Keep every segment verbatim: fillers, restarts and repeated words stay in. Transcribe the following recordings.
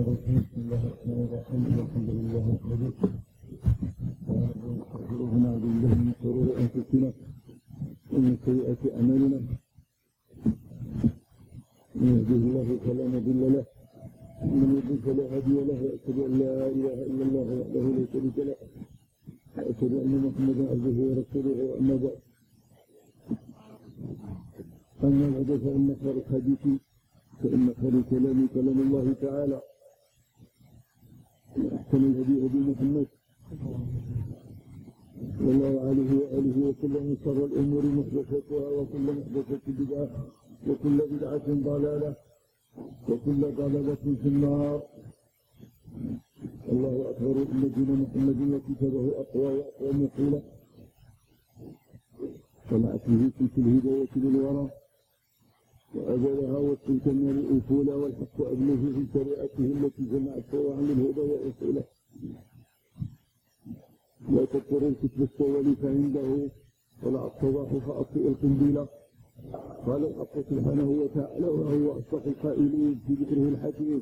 الرحيم. بسم الله الرحمن الرحيم. الحمد لله نحمده ونستغفره ونعوذ بالله من شرور انفسنا ومن سيئات اعمالنا. من يهده الله فلا مضل له ومن يضلل فلا هادي له، واشهد ان لا اله الا الله وحده لا شريك له، واشهد ان محمدا عبده ورسوله. واما بعد اما بعد فان خير الحديث فإن خير الكلام كلام الله تعالى، وأحسن الهدي هدي محمد صلى الله عليه وآله وسلم، وشر الأمور محدثاتها وكل محدثة بدعة وكل بدعة ضلالة وكل ضلالة في النار. الله أكبر. إن دين محمد وكتابه أقوى وأقوى مقولة، طلعت به في الهداية للورى وأبلها والسلطان الأصول والحق أبنه في شريعته التي جمعت فوعا للهدى وأصوله. لا تذكر الكتب الصوالف عنده ولا الصباح فأطفئ القنبلة. قال الحق سبحانه وتعالى وهو أصدق القائلين في ذكره الحكيم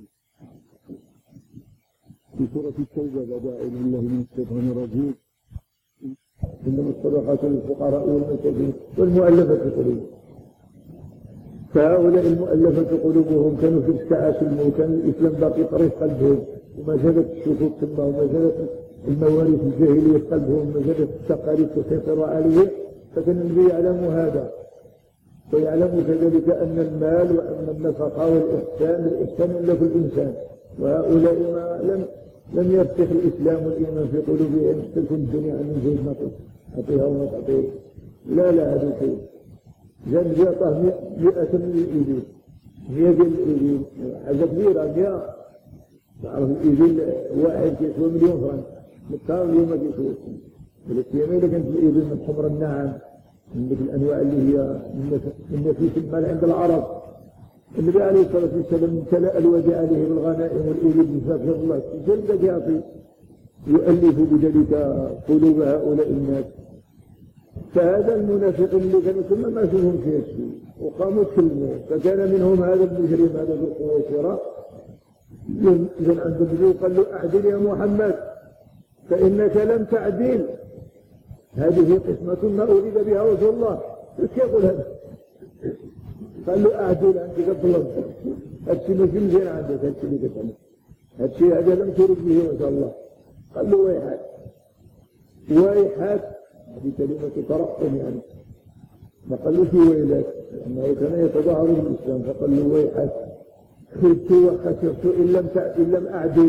في سورة التوبة: بعد أعوذ بالله من الشيطان الرجيم. إنما الصدقات للفقراء والمساكين والمؤلفة قلوبهم. فهؤلاء المؤلفة قلوبهم كانوا في الساعات الموت، كان الإسلام باقي طريق قلبهم، وما زالت الشكوك ثم وما زالت المواريث الجاهلية في قلبهم، وما زالت التقاليد تسيطر عليه. فكان النبي يعلم هذا، ويعلم كذلك أن المال وأن النفقة والإحسان الإحسان إلا في الإنسان. وهؤلاء ما لم لم يرسخ الإسلام والإيمان في قلوبهم. تكون الدنيا من زيد ما تعطيها وما تعطيه، لا لا هذا شيء. جاب يعطاه مئة من الإبل، مئة ديال الإبل حاجة كبيرة. مئة تعرف الإبل واحد كيسوى مليون فرنك، مكان اليوم ما كيسوى. ولكن إذا كانت الإبل من حمر النعم، من ذيك الأنواع اللي هي من نفيس المال عند العرب، النبي عليه الصلاة والسلام امتلأ الوديعة عليه بالغنائم والإبل بفضل الله جل يعطي، يؤلف بذلك قلوب هؤلاء الناس. فهذا المنافق اللي كانوا ثم ما فيهم في الشيء وقاموا كلمه، فكان منهم هذا المجرم هذا ذو القوة والشراء. إذن عند النبي قال له: أعدل يا محمد فإنك لم تعدل، هذه قسمة ما أريد بها وجه الله. ايش يقول هذا؟ قال له: أعدل عندك الظلم، هذا الشيء ماشي مزيان عندك، هذا الشيء اللي كتعمل هذا الشيء هذا لم ترد به وجه الله. قال له: ويحك ويحك، هذه كلمة ترقم يعني. ما قال له: في ويلك، لأنه كان يتظاهر بالإسلام. فقال له: ويحك خبت وخسرت إن لم إن لم أعدل.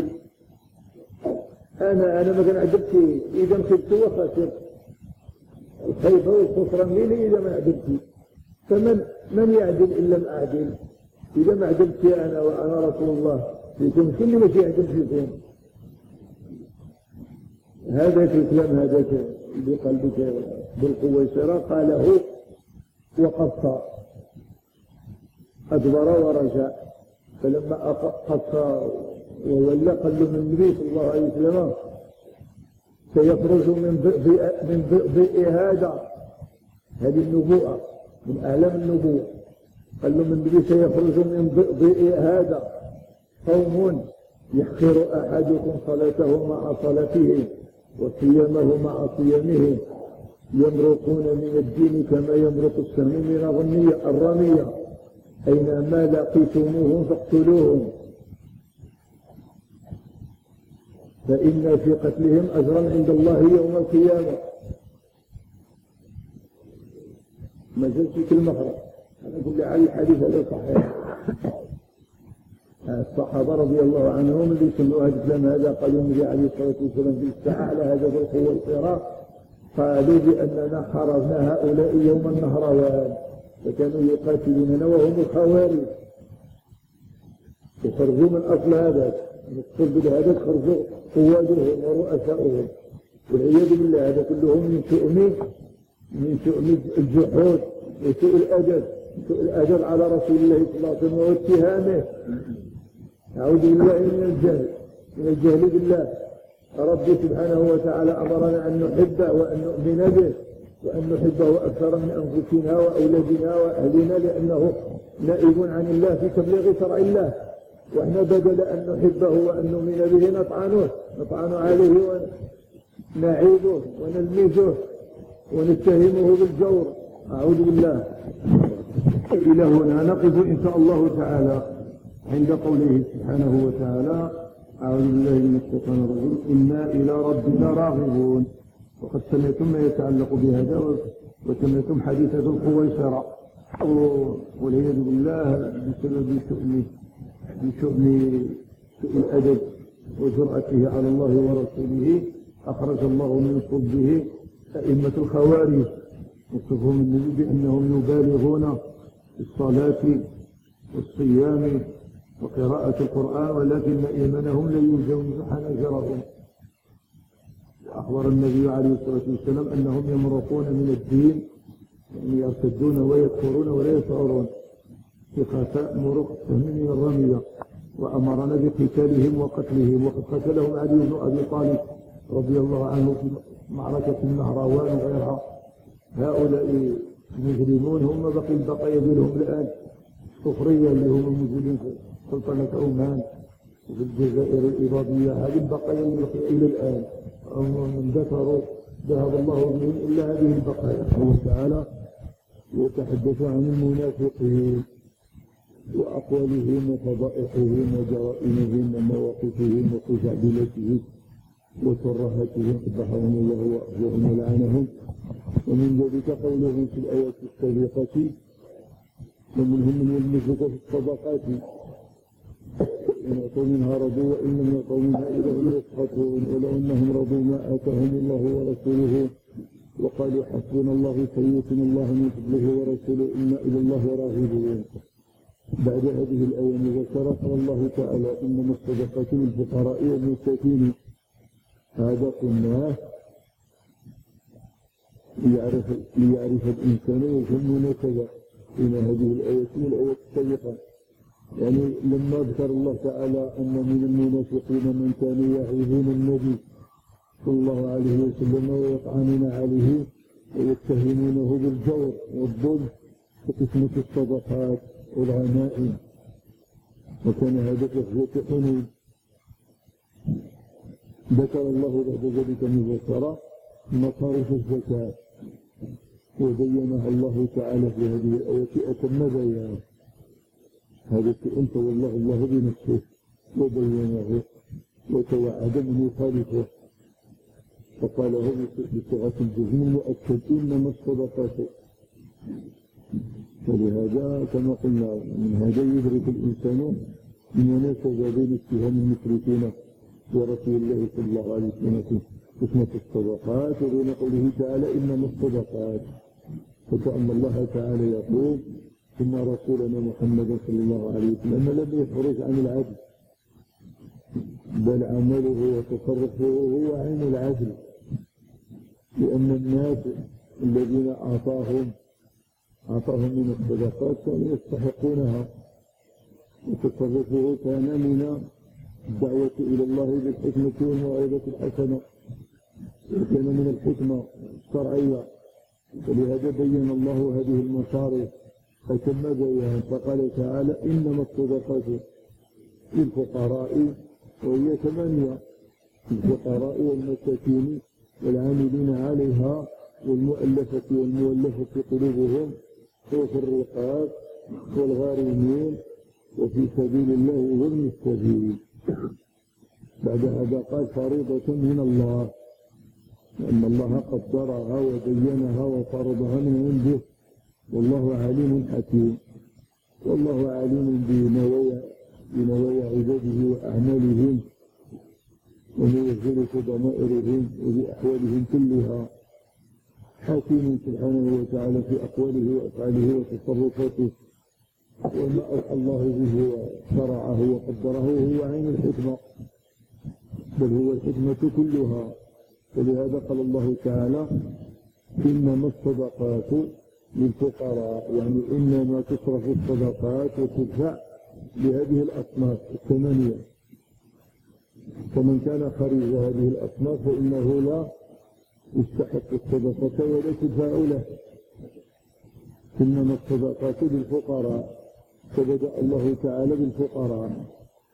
أنا أنا ما كان عدلت، إذا خبت وخسرت. الخيبة والخسران لي إذا ما عدلت. فمن من يعدل إن لم أعدل؟ إذا ما عدلت أنا وأنا رسول الله فيكم كل ما شيء يعدل فيكم. هذا الكلام هذا بقلبك بالقوة والشراء قاله وقص أدبر ورجع. فلما قص وولى قال له من النبي صلى الله عليه وسلم: سيخرج من ضئ من ضئ هذا، هذه النبوءة من أعلام النبوة. قال له من النبي: سيخرج من ضئ هذا قوم يحقر أحدكم صلاته مع صلاته وصيامه مع صيامه، يمرقون من الدين كما يمرق السهم من الرمية، أينما لقيتموهم فاقتلوهم، فإن في قتلهم أجرا عند الله يوم القيامة. ما زلت في المخرج. أنا أقول على الحديث هذا صحيح. الصحابة رضي الله عنهم اللي سمعوا هذا الكلام هذا قالوا النبي عليه الصلاة والسلام في الساعة على هذا القوة والصراع، قالوا بأننا حررنا هؤلاء يوم النهروان، فكانوا يقاتلوننا وهم الخوارج، يخرجوا من أصل هذا الصلب هذا، خرجوا قوادهم ورؤساؤهم والعياذ بالله. هذا كلهم من شؤم من شؤم الجحود وسوء الأدب، سوء الأدب على رسول الله صلى الله عليه وسلم واتهامه. أعوذ بالله من الجهل من الجهل بالله. ربي سبحانه وتعالى أمرنا أن نحبه وأن نؤمن به وأن نحبه أكثر من أنفسنا وأولادنا وأهلنا، لأنه نائب عن الله في تبليغ شرع الله. وإحنا بدل أن نحبه وأن نؤمن به نطعنه نطعن عليه ونعيبه ونلمزه ونتهمه بالجور. أعوذ بالله. إلى هنا نقف إن شاء الله تعالى عند قوله سبحانه وتعالى: أعوذ بالله من الشيطان الرجيم، إنا إلى ربنا راغبون. وقد سمعتم ما يتعلق بهذا وسمعتم حديثة الخويصرة، والعياذ بالله بسبب شؤم بشؤم سوء الأدب وجرأته على الله ورسوله أخرج الله من صلبه أئمة الخوارج، وصفهم النبي بأنهم يبالغون في الصلاة والصيام وقراءة القرآن ولكن إيمانهم لا يجاوز حناجرهم. وأخبر النبي عليه الصلاة والسلام أنهم يمرقون من الدين، يعني يرتدون ويكفرون ولا يشعرون في خفاء مرق السهم الرمية، وأمرنا بقتالهم وقتلهم. وقد قتلهم علي بن أبي طالب رضي الله عنه في معركة النهروان وغيرها. هؤلاء المجرمون هم بقي البقايا ديالهم الآن الصفرية اللي هم الموجودين في سلطنة عمان وفي الجزائر الإباضية، هذه البقايا إلى الآن من ذكروا ذهب الله بهم إلا هذه البقايا. الله تعالى يتحدث عن المنافقين وأقوالهم وفضائحهم وجرائمهم ومواقفهم وخزعبلتهم وترهاتهم، قبحهم الله وأخذهم ولعنهم. ومن ذلك قوله في الآيات السابقة: ومنهم من يلمزك في الصدقات إن أعطوا منها رضوا وإن لم يعطوا منها إذا هم يسخطون ولو أنهم رضوا ما آتاهم الله ورسوله وقالوا حسبنا الله سيؤتنا الله من فضله ورسوله إنا إلى الله راغبون. بعد هذه الآية المباشرة قال الله تعالى: إنما الصدقات للفقراء والمساكين. هذا قلناه ليعرف, ليعرف الإنسان وجه المناسبة بين هذه الآية والآية السابقة. يعني لما ذكر الله تعالى أن من المنافقين من كانوا يعيبون النبي صلى الله عليه وسلم ويطعنون عليه ويتهمونه بالجور والظلم وقسمة الصدقات والغنائم، وكان هذا في غزوة حنين. ذكر الله بعد ذلك مباشرة مصارف الزكاة وبينها الله تعالى في هذه الآية أتم بيان. هذا الشيء تولاه الله بنفسه وبينه وتوعد من يخالفه، فقاله بصيغة الجزم المؤكد: إنما الصدقات. فلهذا كما قلنا من هذا يدرك الإنسان المناسبة بين اتهام المشركين ورسول الله صلى الله عليه وسلم في قسمة الصدقات وبين قوله تعالى: إنما الصدقات. فكأن الله تعالى يقول إن رسولنا محمد صلى الله عليه وسلم لم يخرج عن العدل، بل عمله وتصرفه هو عين العدل، لأن الناس الذين أعطاهم أعطاهم من الصدقات كانوا يستحقونها، وتصرفه كان من الدعوة إلى الله بالحكمة والموعظة الحسنة، وكان من الحكمة الشرعية. ولهذا بين الله هذه المصارف فتم بيان، فقال تعالى: إنما الصدقات للفقراء، وهي ثمانية: الفقراء والمساكين والعاملين عليها والمؤلفة والمولفة قلوبهم وفي الرقاب والغارمين وفي سبيل الله وابن السبيل. بعد هذا قال: فريضة من الله، لأن الله قدرها وبينها وفرضها من عنده، والله عليم حكيم. والله عليم بنوايا بنوايا عباده وأعمالهم وموزنة ضمائرهم وبأحوالهم كلها، حكيم سبحانه وتعالى في أقواله وأفعاله وتصرفاته. وما أوحى الله به وشرعه وقدره هو عين الحكمة، بل هو الحكمة كلها. ولهذا قال الله تعالى: إنما الصدقات للفقراء، يعني إنما تصرف الصدقات وتدفع لهذه الأصناف الثمانية، فمن كان خارج هذه الأصناف فإنه لا يستحق الصدقة ولا تدفع له. إنما الصدقات للفقراء، فبدأ الله تعالى بالفقراء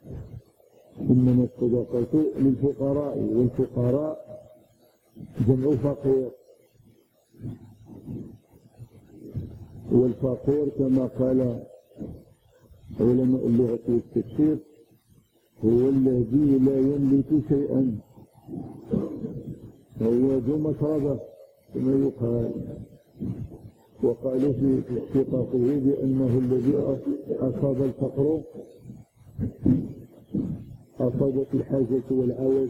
إنما الصدقة للفقراء، والفقراء جمع فقير، والفقير كما قال علماء اللغة والتفسير هو الذي لا يملك شيئا، هو ذو مشربة كما يقال. وقالوا في اشتقاقه بأنه الذي أصاب الفقر أصابت الحاجة والعوز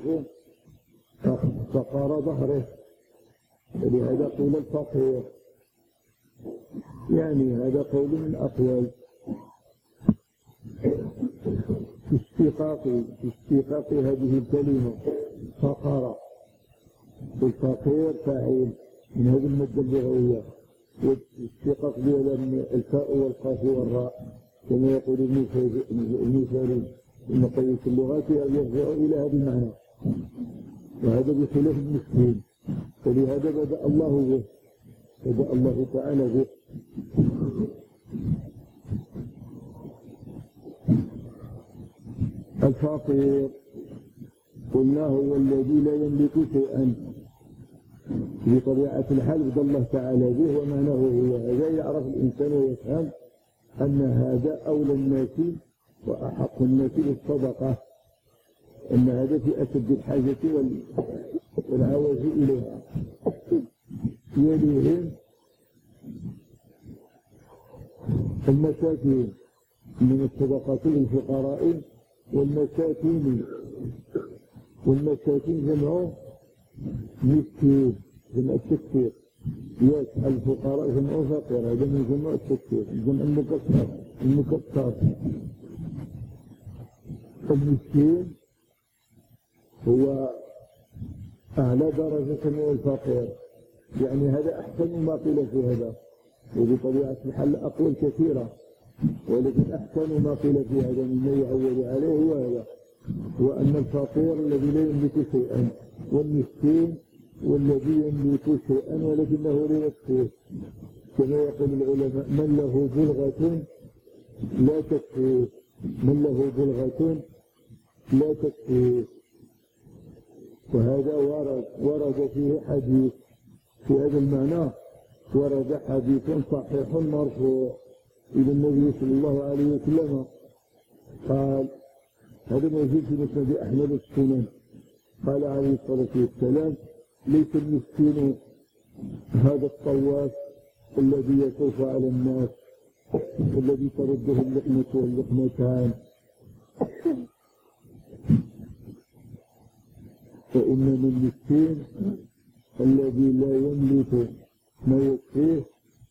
فقار ظهره، ولهذا قيل الفقير. يعني هذا قول من أقوال في اشتقاق في اشتقاق هذه الكلمة فقر، والفقير فاعل من هذه المادة اللغوية، والاشتقاق ديالها من الفاء والقاف والراء كما يقول ابن فارس إن قيس اللغات يرجع إلى هذا المعنى، وهذا بخلاف المسكين، فلهذا بدأ الله به، بدأ الله تعالى به. الفقير قلنا هو الذي لا يملك شيئا، بطبيعة الحال بدأ الله تعالى به، ومعناه هو هذا. يعرف الإنسان ويفهم أن هذا أولى الناس وأحق الناس بالصدقة، أن هذا في أشد الحاجة والعوز إليها. يليهم المساكين من الصدقة للفقراء والمساكين، والمساكين جمع مسكين جمع التكثير، ياس الفقراء جمع فقير، هذا من جمع التكثير جمع المكسر المكسر. المسكين هو أعلى درجة من الفقير، يعني هذا أحسن ما قيل في هذا، وبطبيعة الحال أقوال كثيرة، ولكن أحسن ما قيل في هذا مما يعول عليه هو هذا، هو أن الفقير الذي لا يملك شيئا، والمسكين والذي يملك شيئا ولكنه لا يكفيه، كما يقول العلماء من له بلغة لا تكفيه، من له بلغة لا تكفيه. وهذا ورد ورد فيه حديث في هذا المعنى، ورد حديث صحيح مرفوع إلى النبي صلى الله عليه وسلم قال، هذا موجود في مسند أحمد السنن، قال عليه الصلاة والسلام ليس المسكين هذا الطواف الذي يطوف على الناس الذي ترده اللقمة واللقمتان، فإنما المسكين الذي لا يملك ما يكفيه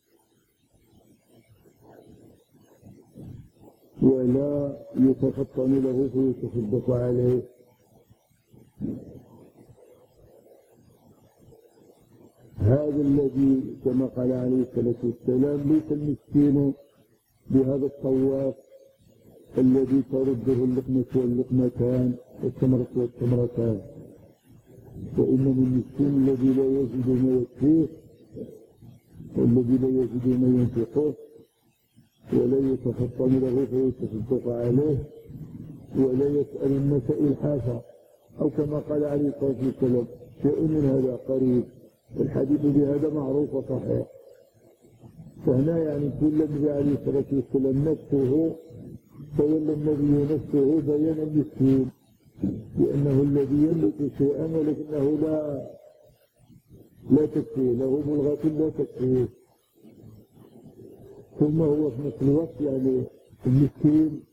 ولا يتفطن له فيتصدق عليه. هذا الذي كما قال عليه الصلاة والسلام ليس المسكين بهذا الطواف الذي ترده اللقمة واللقمتان والتمرة والتمرتان، وإنما المسكين الذي لا يجد ما يكفيه والذي لا يجد ما ينفقه ولا يتفطن له فيتصدق عليه ولا يسأل الناس إلحافا، أو كما قال عليه الصلاة والسلام شيء من هذا قريب. الحديث بهذا معروف وصحيح. فهنا يعني كل النبي عليه الصلاة والسلام نفسه تولى النبي نفسه بيان المسكين لأنه الذي يملك شيئا ولكنه لا لا تكفيه، له بلغة لا تكفيه. ثم هو في نفس الوقت يعني المسكين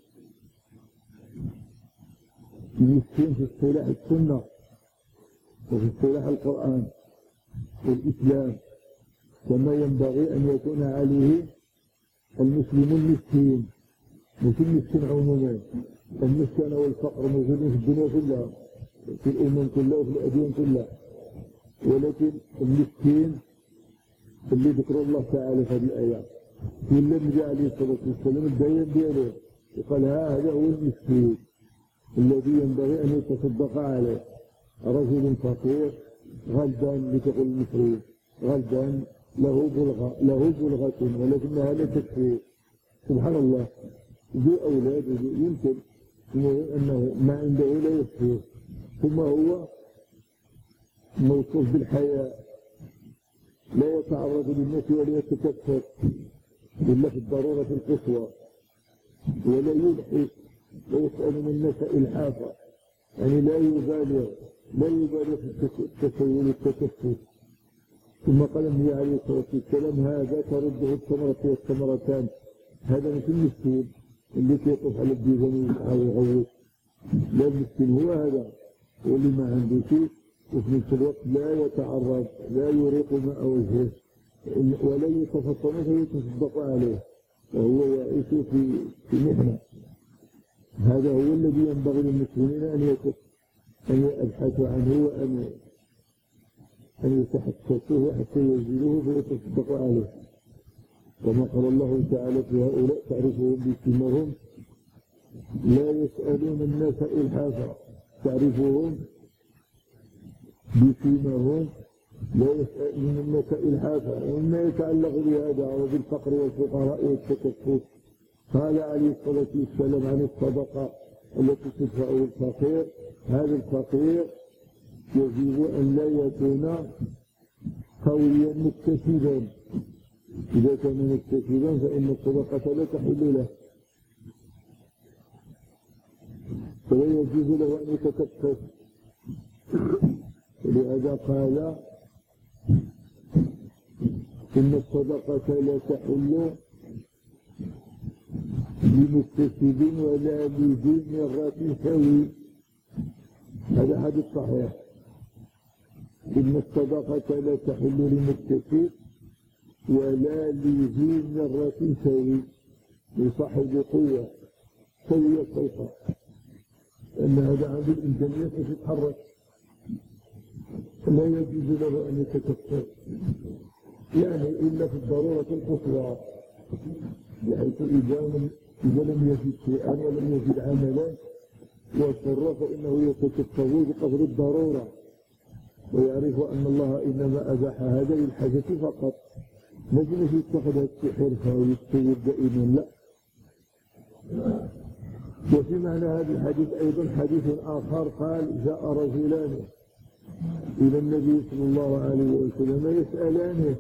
المسكين في اصطلاح السنة وفي اصطلاح القرآن والإسلام كما ينبغي أن يكون عليه المسلم المسكين، مش المسكين عموما. المسكن والفقر موجودين في الدنيا كلها، في الأمم كلها وفي الأديان كلها، ولكن المسكين اللي ذكر الله تعالى في هذه الآيات في النبي عليه الصلاة والسلام البيان دياله وقال هذا هو المسكين الذي ينبغي أن يتصدق عليه، رجل فقير غلبان لتقول المصريين غلبان له بلغة له بلغة ولكنها لا تكفي، سبحان الله، ذو أولاد يمكن أنه ما عنده لا يكفيه، ثم هو موصوف بالحياء، لا يتعرض للناس ولا يتكفر إلا في الضرورة القصوى، ولا يلحق ويسأل من الناس إلحافا، يعني لا يبالغ لا يبالغ في التسول والتكفف. ثم قال النبي عليه الصلاة والسلام هذا ترده الثمرة والثمرتان، هذا مثل المسكين اللي يطوف على الديوان ويغوص، لا المسكين هو هذا واللي ما عنده شيء وفي نفس الوقت لا يتعرض لا يريق ماء وجهه ولا يتفطن فيتصدق عليه، وهو يعيش في في محنة. هذا هو الذي ينبغي للمسلمين أن أن يبحثوا عنه وأن أن يتحسسوه حتى يجدوه فيتصدق عليه. كما قال الله تعالى في هؤلاء تعرفهم بسيماهم لا يسألون الناس إلحافا، تعرفهم بسيماهم لا يسألون الناس إلحافا، ومما يتعلق بهذا وبالفقر والفقراء والتكفف. قال عليه الصلاة والسلام عن الصدقة التي تدفع الفقير، هذا الفقير يجب أن لا يكون قويا مكتسبا، إذا كان مكتسبا فإن الصدقة لا تحل له، فلا يجوز له أن يتكفف. ولهذا قال إن الصدقة لا تحل لمكتسب ولا لذي مرة سوي، هذا حديث صحيح. إن الصدقة لا تحل لمكتسب ولا لذي مرة سوي، لصاحب قوة سوية السلطة، أن هذا عنده الإمكانيات أن يتحرك، لا يجوز له أن يتكفر يعني إلا في الضرورة القصوى، بحيث إذا إذا لم يجد شيئا ولم يجد عملا واضطر فإنه يتكفر بقدر الضرورة، ويعرف أن الله إنما أباح هذا للحاجة فقط، ما جنش يتخذ حرفة ويستوي دائما، لا. وفي معنى هذا الحديث أيضا حديث آخر قال جاء رجلان إلى النبي صلى الله عليه وسلم يسألانه،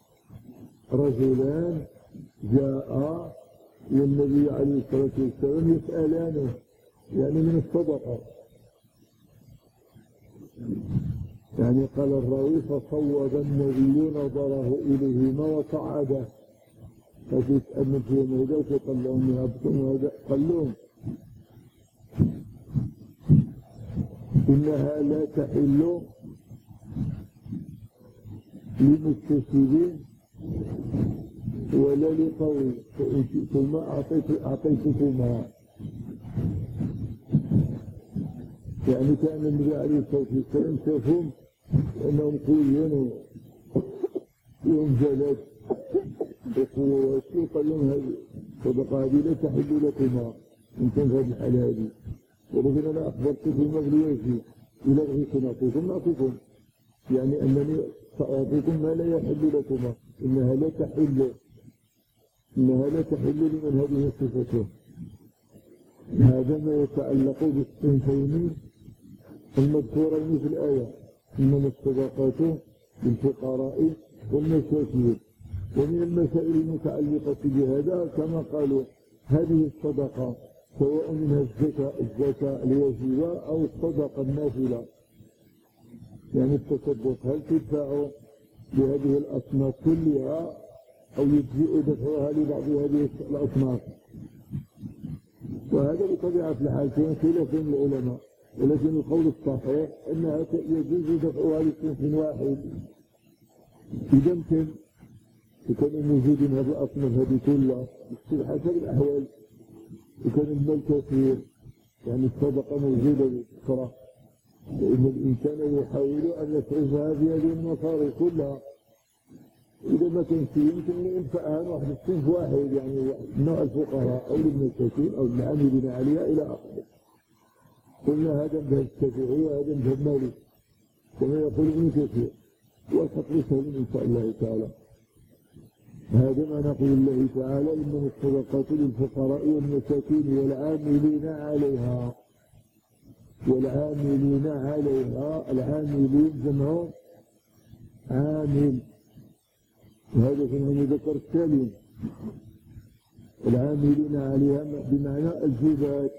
رجلان جاء إلى النبي عليه الصلاة والسلام يسألانه يعني من الصدقة، يعني قال الراوي فصوب النبي نظره إليهما وصعده، فيسأل من فيهم هذا وقال لهم يهبطون وهذا قال لهم إنها لا تحل لمكتسبين ولا لقوي، فإن شئتم أعطيتكما. يعني كان النبي عليه الصلاة والسلام شافهم أنهم قويين وهم جلد وقوة وشيء، قال لهم هذه الصدقة هذه لا تحل لكما إن كان هذه الحالة هذه، ولكن أنا أخبرتكم بوجهي إلى بغيتم أعطيكم أعطيكم، يعني أنني سأعطيكم ما لا يحل لكما، إنها لا تحل إنها لا تحل لمن هذه صفته. هذا ما يتعلق بالصنفين المذكورين في الآية، إنما الصدقات للفقراء والمساكين. ومن المسائل المتعلقة بهذا كما قالوا هذه الصدقة سواء منها الزكاة الزكاة الواجبة أو الصدقة النافلة، يعني التصدق هل تدفع لهذه الأصناف كلها أو يجزئ دفعها لبعض هذه الأصناف؟ وهذا بطبيعة الحال فيه خلاف بين العلماء، ولكن القول الصحيح أنها يجوز دفعها لصنف واحد إذا يمكن يكون موجود هذه الأصناف هذه كلها حسب الأحوال. وكان المال كثير يعني الصدقة موجودة بالكثرة، لأن الإنسان يحاول أن يصرفها في هذه المصارف كلها، إذا ما كان شيء يمكن أن ينفعها واحد الصنف واحد، يعني نوع الفقراء أو المساكين أو العاملين عليها إلى آخره. قلنا هذا مذهب الشافعي وهذا مذهب مالك كما يقول ابن كثير، والفقر سهل إن شاء الله تعالى. هذا ما نقول الله تعالى إنما الصدقات للفقراء والمساكين والعاملين عليها والعاملين عليها. العاملين جمع عامل، وهذا في المذكر السالم. العاملين عليها بمعنى الجبات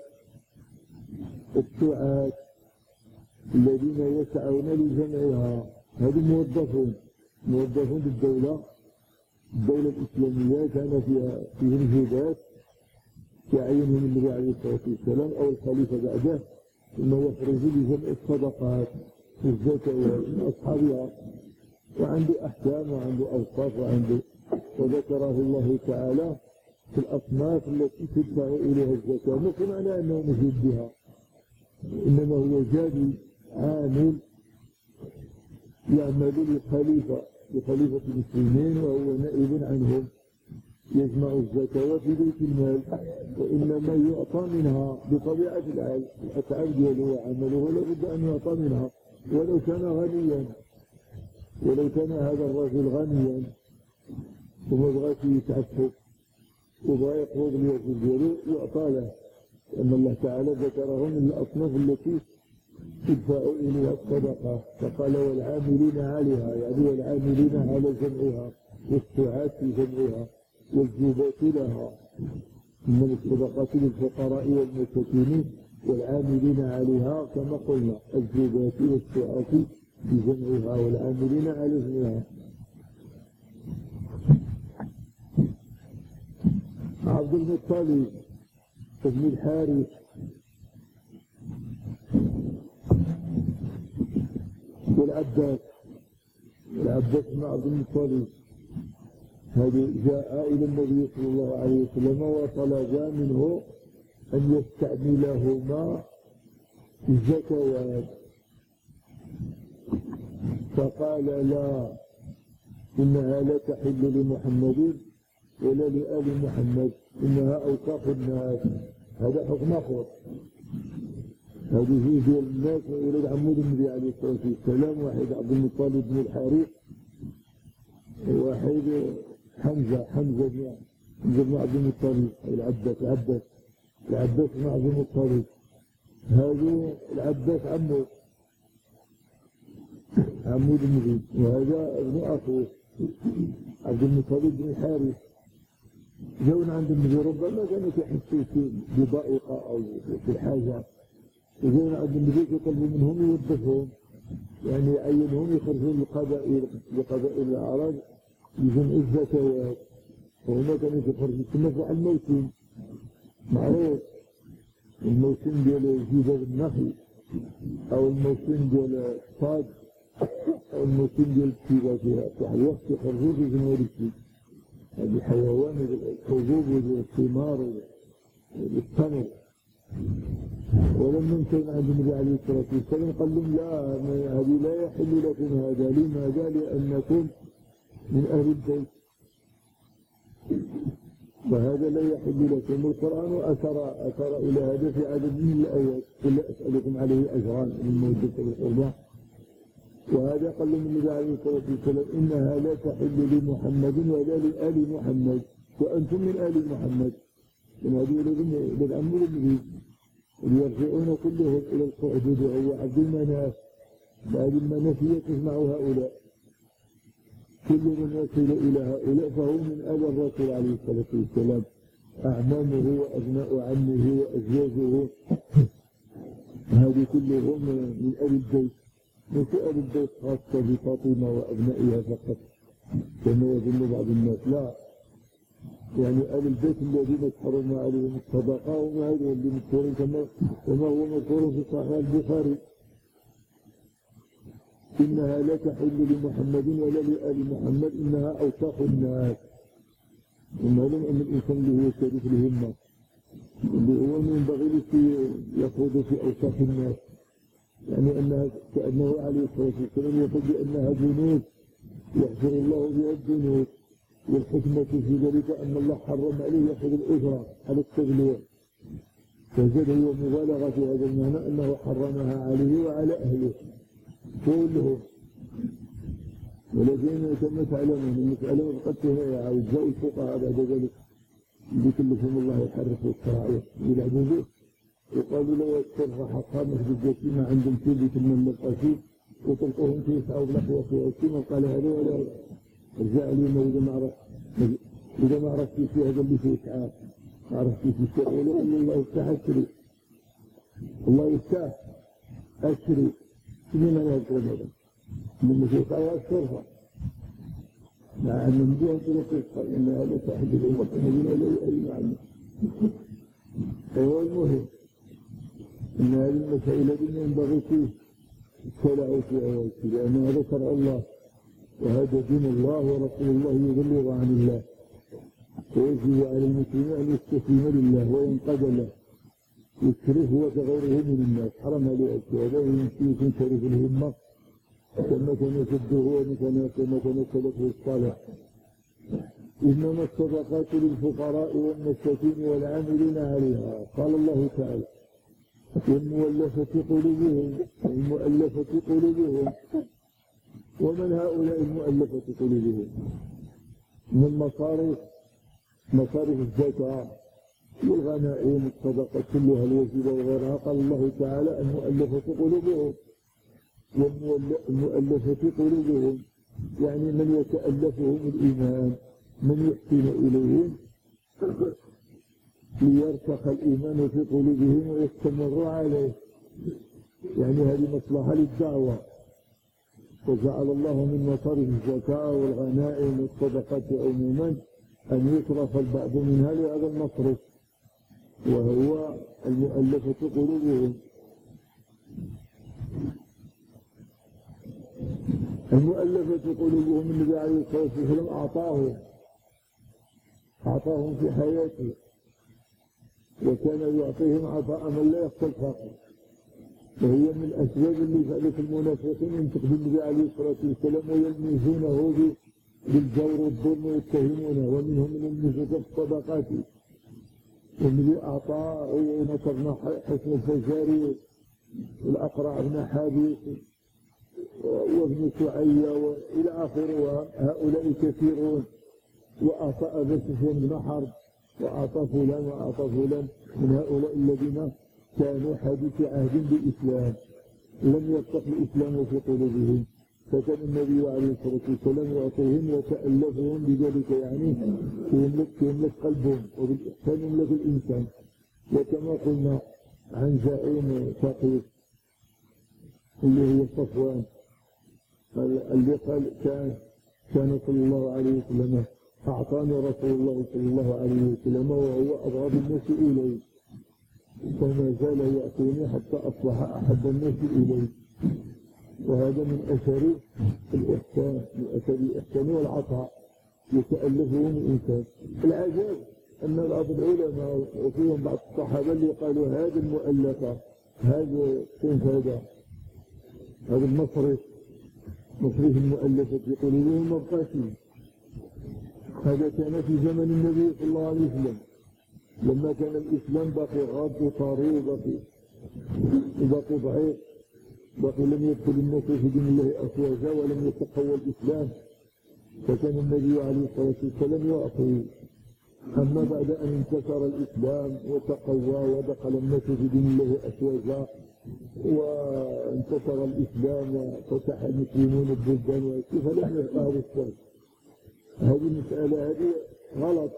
السعاة الذين يسعون لجمعها. هذه موظفون موظفون بالدولة الدولة الإسلامية كان فيها فيهم جبات يعينهم النبي عليه الصلاة والسلام أو الخليفة بعده أنه يخرجوا لجمع الصدقات والزكوات من أصحابها، وعنده أحكام وعنده أوصاف وعنده، وذكره الله تعالى في الأصناف التي تدفع إليها الزكاة. ليس معنى أنه مجيب بها، إنما هو جاري عامل يعمل للخليفة لخليفة المسلمين وهو نائب عنهم، يجمع الزكوات في بيت المال، وإنما يعطى منها بطبيعة الحال. الأتعاب دياله وعمله لابد أن يعطى منها ولو كان غنيا، ولو كان هذا الرجل غنيا وما بغاش يتعفف وبغى يقبض الوزن ديالو يعطى له، لأن الله تعالى ذكرهم من الأصناف التي تدفع إليها الصدقة، فقال والعاملين عليها، يعني والعاملين على جمعها والسعاة في جمعها والجوبات لها. من الصدقات للفقراء والمساكين والعاملين عليها كما قلنا الجوبات والسعاة في جمعها والعاملين على جمعها. عبد المطلب ابن الحارث والعباس العباس بن عبد المطلب هذا جاء إلى النبي صلى الله عليه وسلم وطلب منه أن يستعملهما في الزكوات، فقال لا، إنها لا تحل لمحمد ولا لآل محمد، إنها أوساخ الناس. هذا حكم آخر، هذه هي ديال الناس وولد عمود النبي عليه الصلاة والسلام، واحد عبد المطلب بن الحارث، واحد حمزة حمزة بن حمزة بن عبد المطلب، العباس العباس العباس بن عبد المطلب. هذا العباس عمود عمود النبي، وهذا ابن أخوه عبد المطلب بن الحارث. جاءوا عند النبي ربما كانوا يحسوا بضائقة أو في الحاجة، وجاءوا عند النبي يطلبوا منهم يوظفهم، يعني يعينهم يخرجوا للقبائل لقبائل الأعراب لجمع الزكوات، وهما كانوا يخرجوا كما في الموسم معروف، الموسم ديال جبال النخل أو الموسم ديال الصاد أو الموسم ديال الكتيبة في واحد الوقت يخرجوا في جمع الكتيب. هذه الحيوان الحبوب والثمار والتمر. ولما كان عند النبي عليه الصلاة والسلام قال لهم لا، هذه لا يحل لكم هذا. لماذا؟ لأنكم من أهل البيت، فهذا لا يحل لكم. القرآن أشار أشار إلى هذا في عدد من الآيات، قل أسألكم عليه أجرا من مودة بالقربى. وهذا قال لهم النبي عليه الصلاة والسلام إنها لا تحل لمحمد ولا لآل محمد وأنتم من آل محمد. من هذه للأمر النبي يرجعون كلهم إلى القعدود وهو عبد المناف. هذه المنافية تجمع هؤلاء، كل من يصل إلى هؤلاء فهو من آل الرسول عليه الصلاة والسلام، أعمامه وأبناء عمه وأزواجه، هذه كلهم من آل البيت. ليس آل البيت خاصة بفاطمة وأبنائها فقط كما يظن بعض الناس، لا، يعني آل البيت الذين تحرم عليهم الصدقة هم هذول اللي مذكورين كما كما هو مذكور في صحيح البخاري. إنها لا تحل لمحمد ولا لآل محمد، إنها أوساخ الناس. ومعلوم أن الإنسان اللي هو شريف الهمة اللي هو من ينبغي يخوض في أوساخ الناس، يعني أنها كأنه عليه الصلاة والسلام يقول بأنها ذنوب يحشر الله بها الذنوب، والحكمة في ذلك أن الله حرم عليه يأخذ الأجرة على التغليظ، فزاد هو مبالغة في هذا المعنى أنه حرمها عليه وعلى أهله كلهم. ولكن كما تعلمون المسألة قد تهيأ وجاء الفقهاء بعد ذلك بكلفهم الله يحرفوا الشرائع يلعبوا به وقالوا له الشرح حقها مش ما عندهم شيء بيتم المقاسي وتلقوهم فيه يسعوا بلقوا في عشرين قال هذا ولا هذا رجع لي إذا ما عرف إذا ما عرفت في هذا اللي فيه إسعاف ما عرفت في الشيء ولو أن الله يفتح أشري الله يفتح أشري شنو ما يذكر هذا من مشيخ الله الشرفة مع أن نبيها تلقى إن هذا صاحب الأمة الذين لا يؤمن عنه فهو المهم إن هذه المسائل التي ينبغي فيه التلاعب فيها لأن هذا شرع الله وهذا دين الله ورسول الله يبلغ عن الله ويجب على المسلمين أن يستسلم لله وينقاد له يشرف هو كغيره من الناس حرم عليه هذا ويمشي يكون شريف الهمة كما كان يسده وكما كان يسلكه الصالح إنما الصدقات للفقراء والمساكين والعاملين عليها قال الله تعالى والمؤلفة قلوبهم المؤلفة قلوبهم ومن هؤلاء المؤلفة قلوبهم من مصارف مصارف الزكاة والغنائم الصدقة كلها الواجبة وغيرها قال الله تعالى المؤلفة قلوبهم والمؤلفة قلوبهم يعني من يتألفهم الإيمان من يحسن إليهم ليرسخ الإيمان في قلوبهم ويستمر عليه يعني هذه مصلحة للدعوة وجعل الله من مصارف الزكاة والغنائم والصدقات عموما أن يصرف البعض منها لهذا المصرف وهو المؤلفة قلوبهم المؤلفة قلوبهم النبي عليه الصلاة والسلام أعطاهم أعطاهم في حياته وكان يعطيهم عطاء من لا يخشى الفقر وهي من الأسباب اللي جعلت المنافقين ينتقدوا النبي عليه الصلاة والسلام ويلمزونه بالجور والظلم ويتهمونه ومنهم من المنافقين الصدقات والنبي أعطى ونصر بن حسن الفجاري والأقرع بن حابس وابن سعية وإلى آخره وهؤلاء كثيرون وأعطى أبا سفيان بن حرب وأعطى فلان وأعطى فلان من هؤلاء الذين كانوا حديث عهد بالإسلام لم يرتق الإسلام في قلوبهم فكان النبي عليه الصلاة والسلام يعطيهم وتألفهم بذلك يعني يملك يملك قلبهم وبالإحسان يملك الإنسان وكما قلنا عن زعيم ثقيف اللي هو صفوان اللي قال كان كان صلى الله عليه وسلم أعطاني رسول الله صلى الله عليه وسلم وهو أبغض الناس إليه فما زال يأتيني حتى أصبح أحب الناس إليه وهذا من أثر الإحسان من أثر الإحسان والعطاء يتألفه الإنسان العجاب أن بعض العلماء وفيهم بعض الصحابة اللي قالوا هذه المؤلفة هذا كيف هذا هذا المصرف مصرف المؤلفة في قلوبهم مبقاتي هذا كان في زمن النبي صلى الله عليه وسلم لما كان الإسلام باقي غاب وطاري وباقي وباقي ضعيف باقي لم يدخل الناس في دين الله أفواجا ولم يتقوى الإسلام فكان النبي عليه الصلاة والسلام يعطي أما بعد أن انتشر الإسلام وتقوى ودخل الناس في دين الله أفواجا وانتشر الإسلام وفتح المسلمون البلدان وكيف لم يبقى هذا الشرط هذه المسألة هذه غلط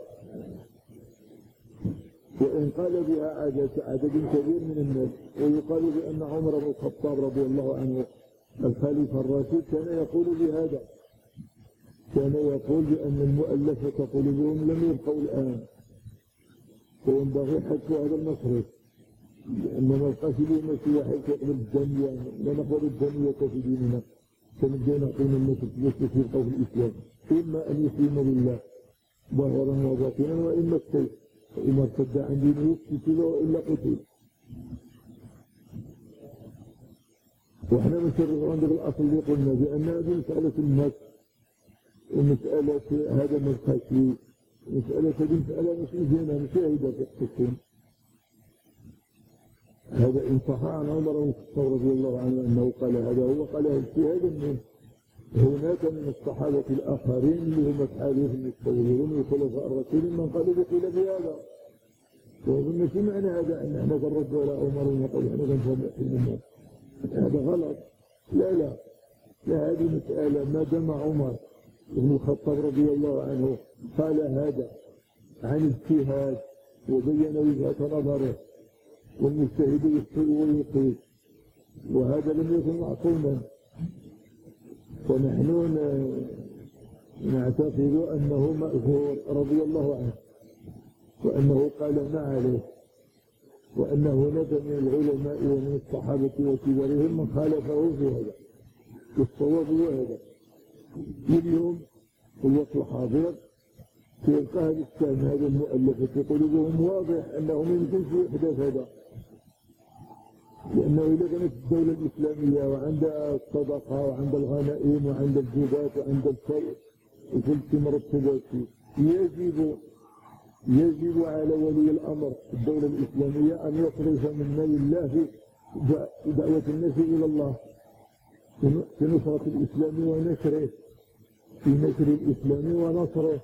وإن قال بها عدد عدد كبير من الناس ويقال بأن عمر بن الخطاب رضي الله عنه الخليفة الراشد كان يقول بهذا كان يقول بأن المؤلفة قلوبهم لم يبقوا الآن وينبغي حذف هذا المصرف لأننا القاتلين في واحد يقبل الدنيا لا نقبل الدنيا في ديننا فنبدأ نعطينا الناس التي يبقوا في الإسلام إما أن يسلم لله ظاهرا وباطنا وإما السيف فإما ارتد عن دينه قتل وإلا قتل وإحنا مشرف عند الأصل اللي قلنا بأن هذه مسألة النفس ومسألة هذا مرتكي مسألة هذه مسألة مش مزينة مش هيدا في الحكم هذا إن صح عن عمر بن الخطاب رضي الله عنه أنه قال هذا هو قال اجتهادا منه هناك من الصحابة الآخرين اللي هم أصحابهم المستوردون والخلفاء الراشدين من قالوا بخلاف هذا. وأظن في معنى هذا أن احنا كنرد على عمر ونقول احنا كنفهم في الناس، هذا غلط. لا لا لا، هذه مسألة ما دام عمر بن الخطاب رضي الله عنه قال هذا عن اجتهاد وبين وجهة نظره، والمجتهد يخطئ ويصيب، وهذا لم يكن معصوما، ونحن نعتقد أنه مأثور رضي الله عنه، وأنه قال ما عليه، وأن هناك من العلماء ومن الصحابة وكبارهم من خالفه في هذا، والصواب هو هذا. اليوم في الوقت الحاضر سيبقى هذا السهم هذا المؤلف في قلوبهم واضح أنه ما يمكنش يحدث هذا، لأنه إذا كانت الدولة الإسلامية وعندها الصدقة وعند الغنائم وعند الجبات وعند الشيء وكل مرتبات، يجب يجب على ولي الأمر في الدولة الإسلامية أن يصرف من مال الله في دعوة الناس إلى الله، في نصرة الإسلام ونشره، في نشر الإسلام ونصره.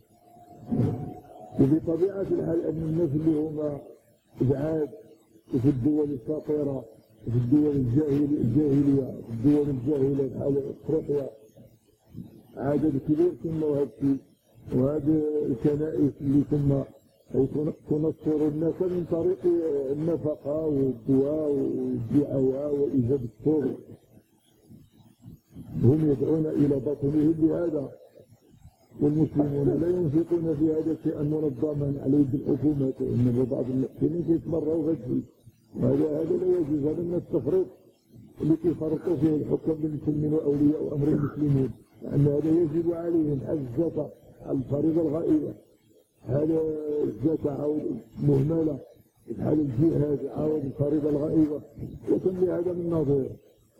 وبطبيعة الحال أن الناس اللي هما إبعاد في الدول الفقيرة، في الدول الجاهلية، في الدول الجاهلة بحال أفريقيا عدد كبير ثم وهذه وهذه الكنائس اللي ثم تنصر الناس من طريق النفقة والدواء والدعوة وإيجاد الطرق، هم يدعون إلى بطنهم بهذا، والمسلمون لا ينفقون في هذا شيئا منظما على يد الحكومة، إنما بعض المحسنين يتبرعوا غير، وهذا هذا لا يجوز. هذا من التفريط التي فرطوا فيه الحكام بالمسلمين وأولياء أمر المسلمين، لأن هذا يجب عليهم الزكاة على الفريضة الغائبة، هذا الزكاة عاود مهملة، بحال الجهاد عاود الفريضة الغائبة، وكم لهذا من نظير.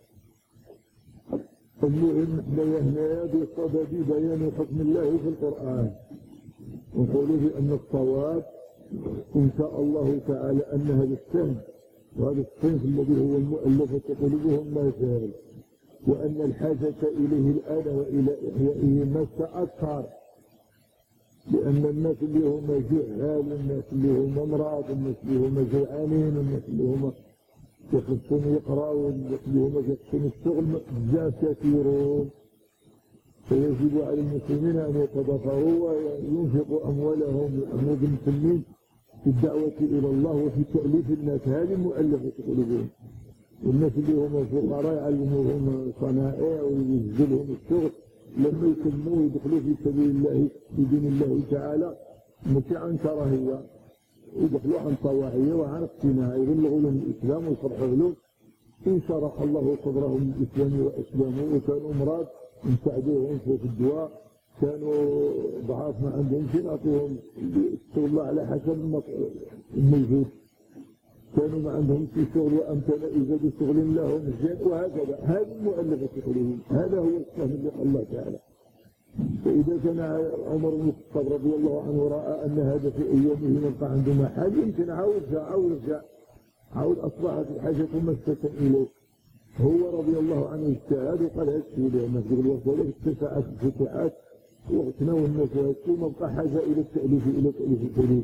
المهم احنا هنا بصدد بيان حكم الله في القرآن، ونقول بأن الصواب إن شاء الله تعالى أن هذا السهم وهذا الصنف الذي هو المؤلفة قلوبهم ما زال، وأن الحاجة إليه الآن وإلى إحيائه ما تأثر، لأن الناس اللي هم جهال، الناس اللي هم امراض، الناس اللي هم جوعانين، الناس اللي هم يخصهم يقرأوا، والناس اللي هم يخصهم الشغل بزاف كثيرون، فيجب على المسلمين أن يتضافروا وينفقوا أموالهم وأموال المسلمين في الدعوة إلى الله وفي تأليف الناس، هذه مؤلفة قلوبهم. والناس اللي هم فقراء يعلموهم صنائع وينزلهم الشغل، لما يسلموا ويدخلوا في سبيل الله في دين الله تعالى مش عن كراهية، يدخلوا عن طواعية وعن اقتناع، يبلغوا لهم الإسلام ويشرحوا لهم، إن شرح الله صدرهم للإسلام وأسلموا وكانوا مراد نساعدوهم في الدواء، كانوا ضعاف ما عندهم شيء نعطيهم الشغل على حسب الموجود، كانوا ما عندهم في شغل وأمكن إيجاد شغل لهم زين، وهكذا. هذه مؤلفة قلوبهم، هذا هو السهم اللي الله تعالى. فإذا كان عمر بن الخطاب رضي الله عنه رأى أن هذا في أيامه نلقى عنده محل، يمكن عاود جاء عاود جاء عاود أصبحت الحاجة مسكة إليه، هو رضي الله عنه اجتهد وقال هاتشي لأنه في الوصول اتسعت الفتحات واغتنوا الناس وهاتشي، وما بقى حاجة إلى التأليف إلى تأليف القلوب.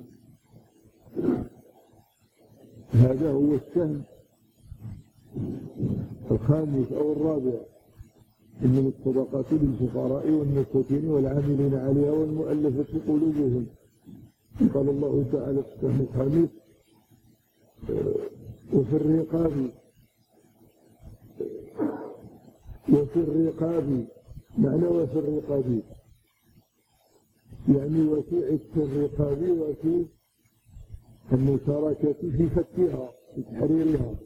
هذا هو السهم الخامس أو الرابع، إنما الصدقات للفقراء والمساكين والعاملين عليها والمؤلفة قلوبهم. قال الله تعالى في السهم الخامس وفي الرقاب وفي الرقاب، معنى وفي الرقاب يعني وفي عتق الرقاب وفي المشاركة في فكها في تحريرها.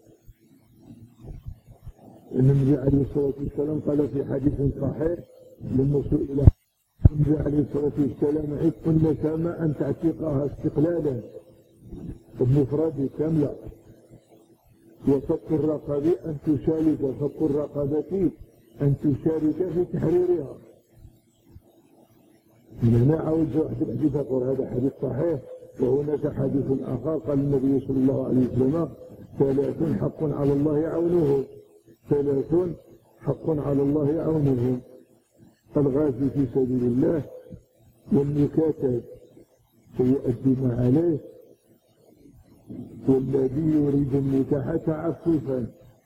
النبي عليه الصلاة والسلام قال في حديث صحيح لما سئل النبي عليه الصلاة والسلام عتق لك أن تعتقها استقلالا بمفرد كاملة، وفك الرقاب أن تشارك فك الرقبة أن تشارك في تحريرها. من هنا عاود واحد الحديث يقول هذا حديث صحيح. وهناك حديث آخر قال النبي صلى الله عليه وسلم ثلاث حق على الله عونه، ثلاث حق على الله عونهم، الغازي في سبيل الله والمكاتب فيؤدي ما عليه والذي يريد النكاح تعففا.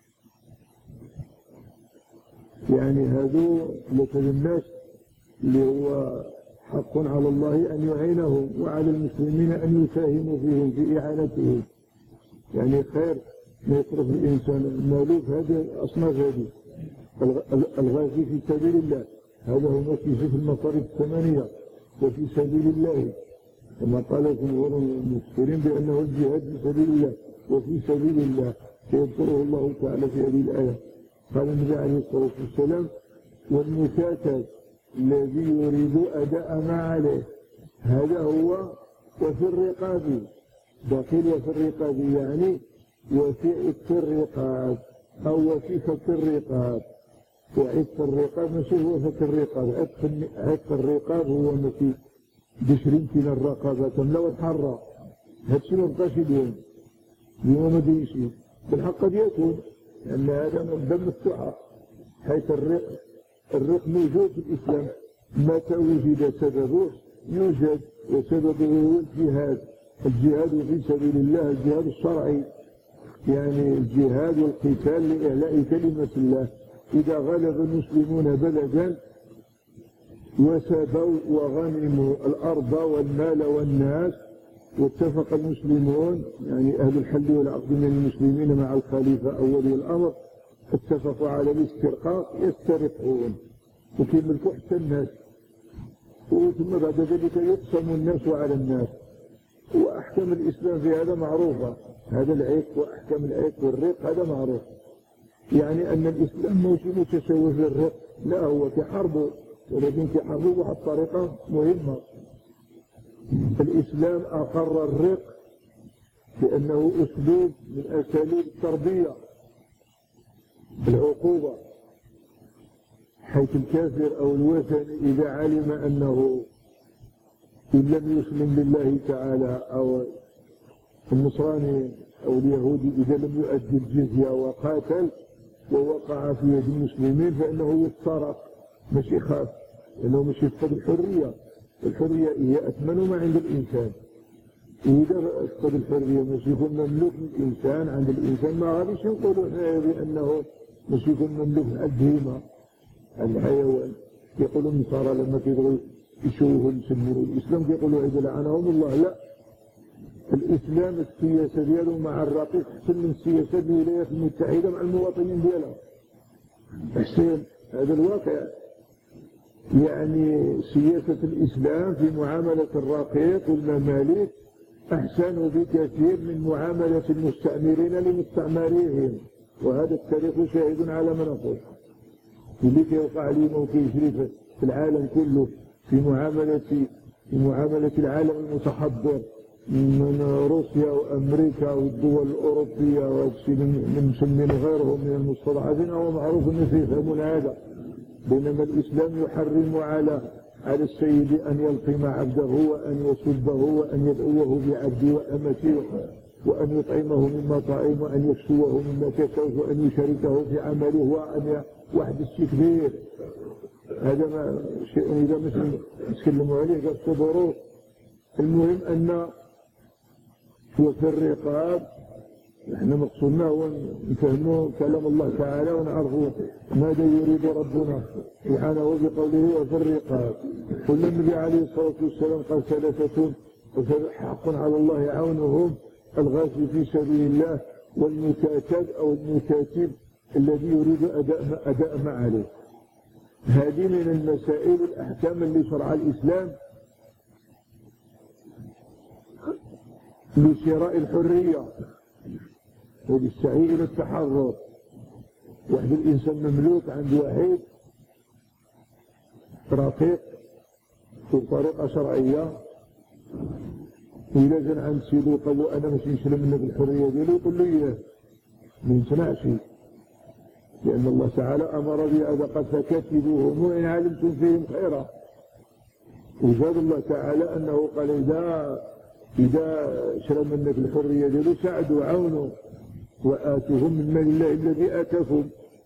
يعني هذو مثل الناس اللي هو حق على الله أن يعينهم وعلى المسلمين أن يساهموا فيهم في إعانتهم. يعني خير ما يصرف الإنسان ماله في هذه الأصناف هذه. الغازي في سبيل الله هذا هو في المصاريف الثمانية وفي سبيل الله كما قال جمهور المفسرين بأنه الجهاد في سبيل الله وفي سبيل الله سيذكره الله تعالى في هذه الآية. قال النبي عليه الصلاة والسلام والمكاتب الذي يريد أداء ما عليه هذا هو وفي الرقاب داخل وفي الرقاب يعني وفي عتق الرقاب أو وفي فك الرقاب. وعتق الرقاب ماشي هو فك الرقاب، عتق الرقاب هو ماشي بشرين كيلو الرقابة كاملة وتحرى. هادشي ما بقاش اليوم اليوم ما ديشي بالحق قد يكون لأن هذا مبدا مفتوحة حيث الرق الرق موجود في الإسلام متى وجد سببه يوجد وسببه هو الجهاد. الجهاد في سبيل الله الجهاد الشرعي يعني الجهاد والقتال لإعلاء كلمة الله. إذا غلب المسلمون بلدا وسبوا وغنموا الأرض والمال والناس واتفق المسلمون يعني أهل الحل والعقد من المسلمين مع الخليفة أو ولي الأمر اتفقوا على الاسترقاق يسترقون وكيملكوا حتى الناس وثم بعد ذلك يقسم الناس على الناس. وأحكام الإسلام في هذا معروفة. هذا العيق وأحكام العيق والرق هذا معروف. يعني أن الإسلام ماشي متشوف للرق لا هو كحربه ولكن كحربه واحد طريقة مهمة. الإسلام أقر الرق لأنه أسلوب من أساليب التربية العقوبة حيث الكافر أو الوثني إذا علم أنه إن لم يسلم لله تعالى أو النصراني أو اليهودي إذا لم يؤدي الجزية وقاتل ووقع في يد المسلمين فإنه يتسرق مش يخاف لأنه مش يفقد الحرية. الحرية هي أثمن ما عند الإنسان. إذا فقد الحرية مش يكون مملوك للإنسان عند الإنسان ما غاديش يقولوا بأنه مش يكون مملوك على البهيمة الحيوان. يقولوا النصارى لما كيبغوا يشوفوا يسموا الإسلام كيقولوا إذا لعنهم الله لا. الإسلام السياسة ديالو مع الرقيق أحسن من السياسة الولايات المتحدة مع المواطنين ديالها. حسين هذا الواقع. يعني سياسة الإسلام في معاملة الرقيق والمماليك أحسن بكثير من معاملة المستعمرين لمستعمريهم وهذا التاريخ شاهد على ما نقول. اللي كيوقع اليوم وكيجري في العالم كله في معاملة في معاملة العالم المتحضر من روسيا وأمريكا والدول الأوروبية والشيء من مسمين غيرهم من المستضعفين هو معروف أنه يفهمون هذا. بينما الإسلام يحرم على على السيد أن يلقم عبده وأن يسبه وأن يدعوه بعبده وأمته وأن يطعمه مما طعم وأن يكسوه مما كسوه وأن يشاركه في عمله وأن واحد الشيء كبير. هذا ما شيء إذا مثل نتكلموا عليه قد تضروه. المهم أن وفي الرقاب نحن مقصودنا هو نفهموا كلام الله تعالى ونعرفوا ماذا يريد ربنا سبحانه بقوله وفي الرقاب. قلنا النبي عليه الصلاة والسلام قال ثلاثة حق على الله عونهم الغازي في سبيل الله والمكاتب أو المكاتب الذي يريد أداء, أداء ما عليه. هذه من المسائل الأحكام اللي شرع الإسلام لشراء الحرية وللسعي إلى التحرر. واحد الإنسان مملوك عند واحد رقيق بطريقة شرعية وإذا جا عند سيدو قال له أنا ماشي نشري منك الحرية ديالي يقول له إياه ما يمتنعش لأن الله تعالى أمر بهذا قد فكاتبوهم وإن علمتم فيهم خيرا. وزاد الله تعالى أنه قال إذا إذا شرى منك الحرية ديالو ساعدوا عاونوا وآتوهم من مال الله الذي آتاكم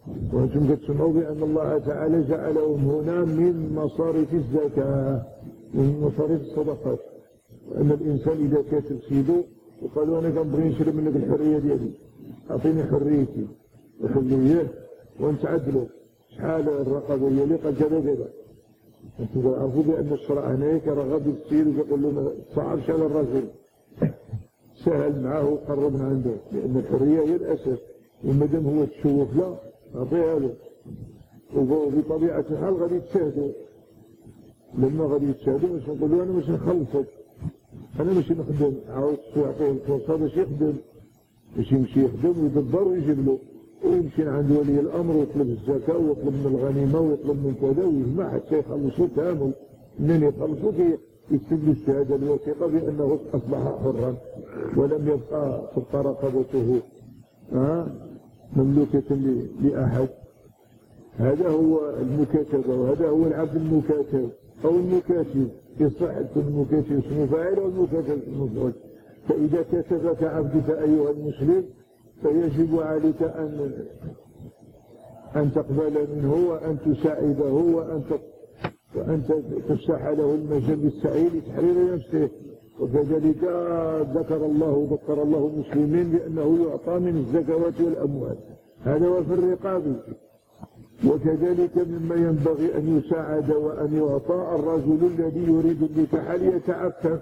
وأنتم قد سمعوا بأن الله تعالى جعلهم هنا من مصارف الزكاة ومن مصارف الصدقات، وأن الإنسان إذا كاتب سيدو وقالوا أنا كنبغي نشري منك الحرية ديالي، أعطيني حريتي وخليه إياه ونتعدلوا شحال الرقبة ديالي قال كذا كذا. أنتم تعرفوا بأن الشرع هنايا كرغب السيد ويقول له ما تصعبش على الرجل، سهل معاه وقرب من عنده، لأن الحرية هي الأساس، ومادام هو تشوف له أعطيها له، وبطبيعة الحال غادي يتشاهدوا. لما غادي يتشاهدوا باش نقولوا أنا باش نخلصك، أنا ماشي نخدم، عاود يعطيه الفرصة باش يخدم، باش يمشي يخدم ويدبر ويجيب له، ويمشي عند ولي الأمر ويطلب الزكاة ويطلب من الغنيمة ويطلب من كذا ويجمع حتى يخلصوا كامل. منين يخلصوا يكتب له الشهادة الوثيقة بأنه أصبح حرا ولم يبقى تبقى رقبته آه مملوكة لأحد. هذا هو المكاتبة، وهذا هو العبد المكاتب أو المكاتب، يصح تكون المكاتب اسمه فاعل أو المكاتب اسمه مفعول. فإذا كتبك عبدك أيها المسلم فيجب عليك أن أن تقبل منه وأن تساعده وأن وأن تفتح له المجال للسعي لتحرير نفسه. وكذلك ذكر الله ذكر الله المسلمين بأنه يعطى من الزكوات والأموال، هذا وفي الرقاب. وكذلك مما ينبغي أن يساعد وأن يعطى الرجل الذي يريد النكاح ليتعفف،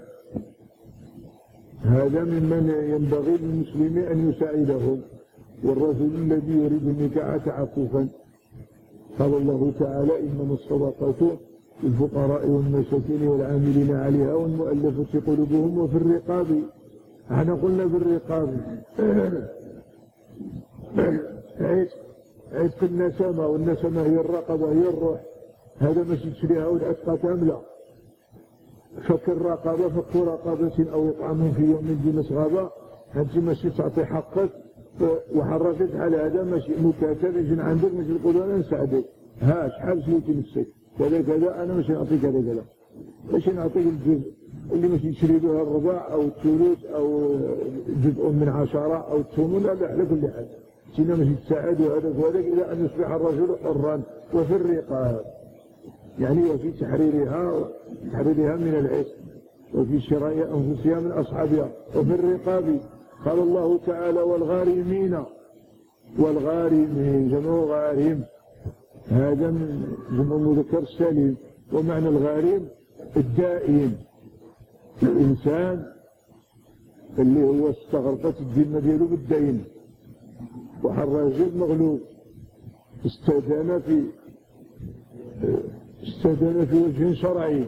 هذا ممن ينبغي للمسلمين أن يساعدهم، والرجل الذي يريد النكاح تعففا. قال الله تعالى إنما الصدقات للفقراء والمساكين والعاملين عليها والمؤلفة قلوبهم وفي الرقاب. احنا قلنا في الرقاب عتق النسمة، والنسمة هي الرقبة هي الروح، هذا ماشي تشريها والعتقة كاملة. فك الرقبة فك رقبة أو إطعام في يوم ذي مسغبة، أنت ماشي تعطي حقك وحرجت على هذا ماشي مكاتب يجي عندك ماشي نقول أنا نساعدك، ها شحال سليتي نفسك كذا كذا، أنا ماشي نعطيك كذا كذا، ماشي نعطيك الجزء اللي ماشي تشري به الربع أو الثلث أو جزء من عشرة أو الثمن، لا لا على كل حال سينا ماشي تساعد وهذاك وهذاك إلى أن يصبح الرجل حرا. وفي الرقاب يعني وفي تحريرها تحريرها من العتق وفي شراء أنفسها من أصحابها. وفي الرقاب قال الله تعالى والغارمين، والغارمين جمع غارم، هذا من جمع المذكر السليم. ومعنى الغارم الدائم، الإنسان اللي هو استغرقت الذمة ديالو بالدين، وحراجل مغلوب استدان في استدان في وجه شرعي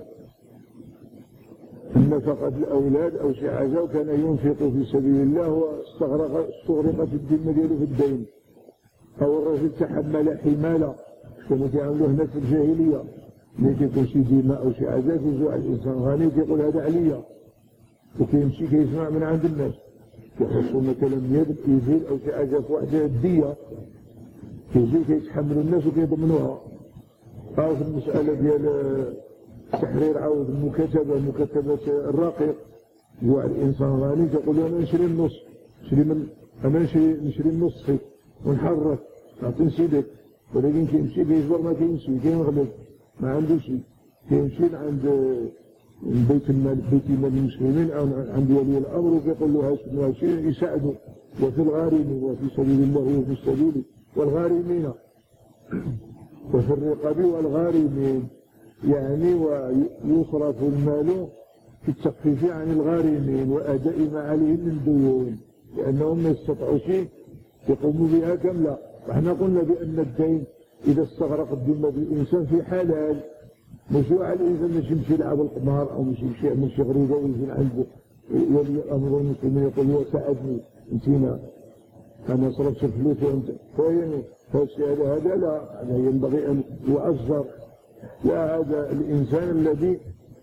نفقة الأولاد أو شي حاجة وكان ينفق في سبيل الله واستغرق استغرقت الذمة ديالو في الدين، أو الرجل تحمل حمالة كانوا كيعملوه هنا في الجاهلية، ملي كيكون شي دماء أو شي حاجة كيجيو على الإنسان غني كيقول هذا عليا، وكيمشي كيسمع من عند الناس كيحصلوا مثلا يد الإيفيل أو شي حاجة في واحد الدية، كيجيو كيتحملوا الناس وكيضمنوها. أو في المسألة ديال تحرير عاود المكاتبة مكاتبة الرقيق، جوا الإنسان غني تقول أنا نشري النص، نشري من أنا نشري نشري النص فيك ونحرك نعطي نسيدك، ولكن كيمشي كيجبر ما كيمشي كينغلب ما عنده شيء، كيمشي عند بيت المال بيت المال المسلمين أو عند ولي الأمر وكيقول له هذا الشيء يساعده. وفي الغارمين وفي سبيل الله وفي السبيل والغارمين وفي الرقاب والغارمين، يعني ويصرف المال في التخفيف عن الغارمين وأداء ما عليهم من ديون، لأنهم ما يستطيعوا شيء يقوموا بها كاملة. وإحنا قلنا بأن الدين إذا استغرق الذمة بالإنسان في حلال، مش على الإنسان مش يمشي يلعب القمار أو مش يمشي يعمل شي غريبة ويجي عنده ولي أمر المسلمين يقول هو ساعدني انتينا أنا صرفت فلوس وأنت فاهم هذا هذا لا، هذا ينبغي أن يؤجر. لا، هذا الإنسان الذي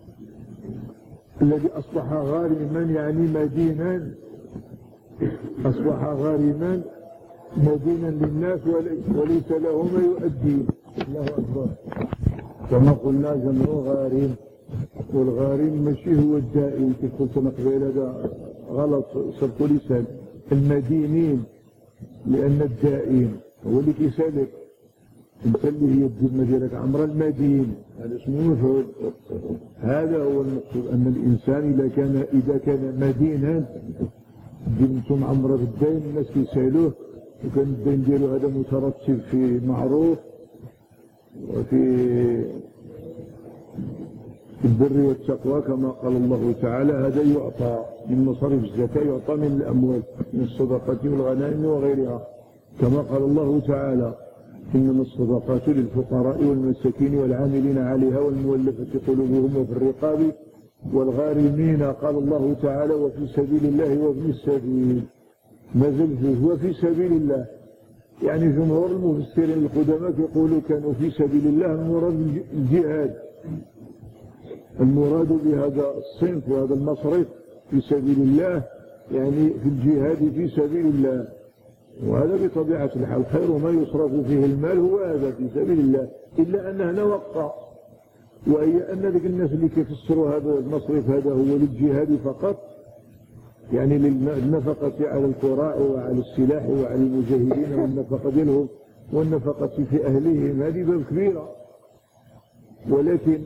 الذي أصبح غارما يعني مدينا، أصبح غارما مدينا للناس وليس له ما يؤدي. الله أكبر. كما قلنا جمع غارم، والغارم ماشي هو الدائم كيف قلت أنا قبيله، هذا غلط صرت لسان المدينين، لأن الدائم هو اللي كيسالك انت اللي هي الذمه ديالك عمر المدين، هذا اسمه مفعول. هذا هو المقصود، ان الانسان اذا كان اذا كان مدينا ذمته معمره بالدين، الناس كيسالوه وكان الدين ديالو هذا مترتب في معروف وفي البر والتقوى كما قال الله تعالى، هذا يعطى من مصاريف الزكاة، يعطى من الأموال من الصدقات والغنائم وغيرها، كما قال الله تعالى إنما الصدقات للفقراء والمساكين والعاملين عليها والمولفة قلوبهم وفي الرقاب والغارمين. قال الله تعالى وفي سبيل الله وابن السبيل، ما زلت وفي سبيل الله. يعني جمهور المفسرين القدماء يقولوا كانوا في سبيل الله المراد الجهاد، المراد بهذا الصنف وهذا المصرف في سبيل الله، يعني في الجهاد في سبيل الله. وهذا بطبيعة الحال خير ما يصرف فيه المال هو هذا في سبيل الله، إلا أن هنا وقع، وهي أن ذلك الناس اللي كيفسروا هذا المصرف هذا هو للجهاد فقط، يعني للنفقة على القراء وعلى السلاح وعلى المجاهدين والنفقة ديالهم والنفقة في أهلهم، هذه باب كبيرة. ولكن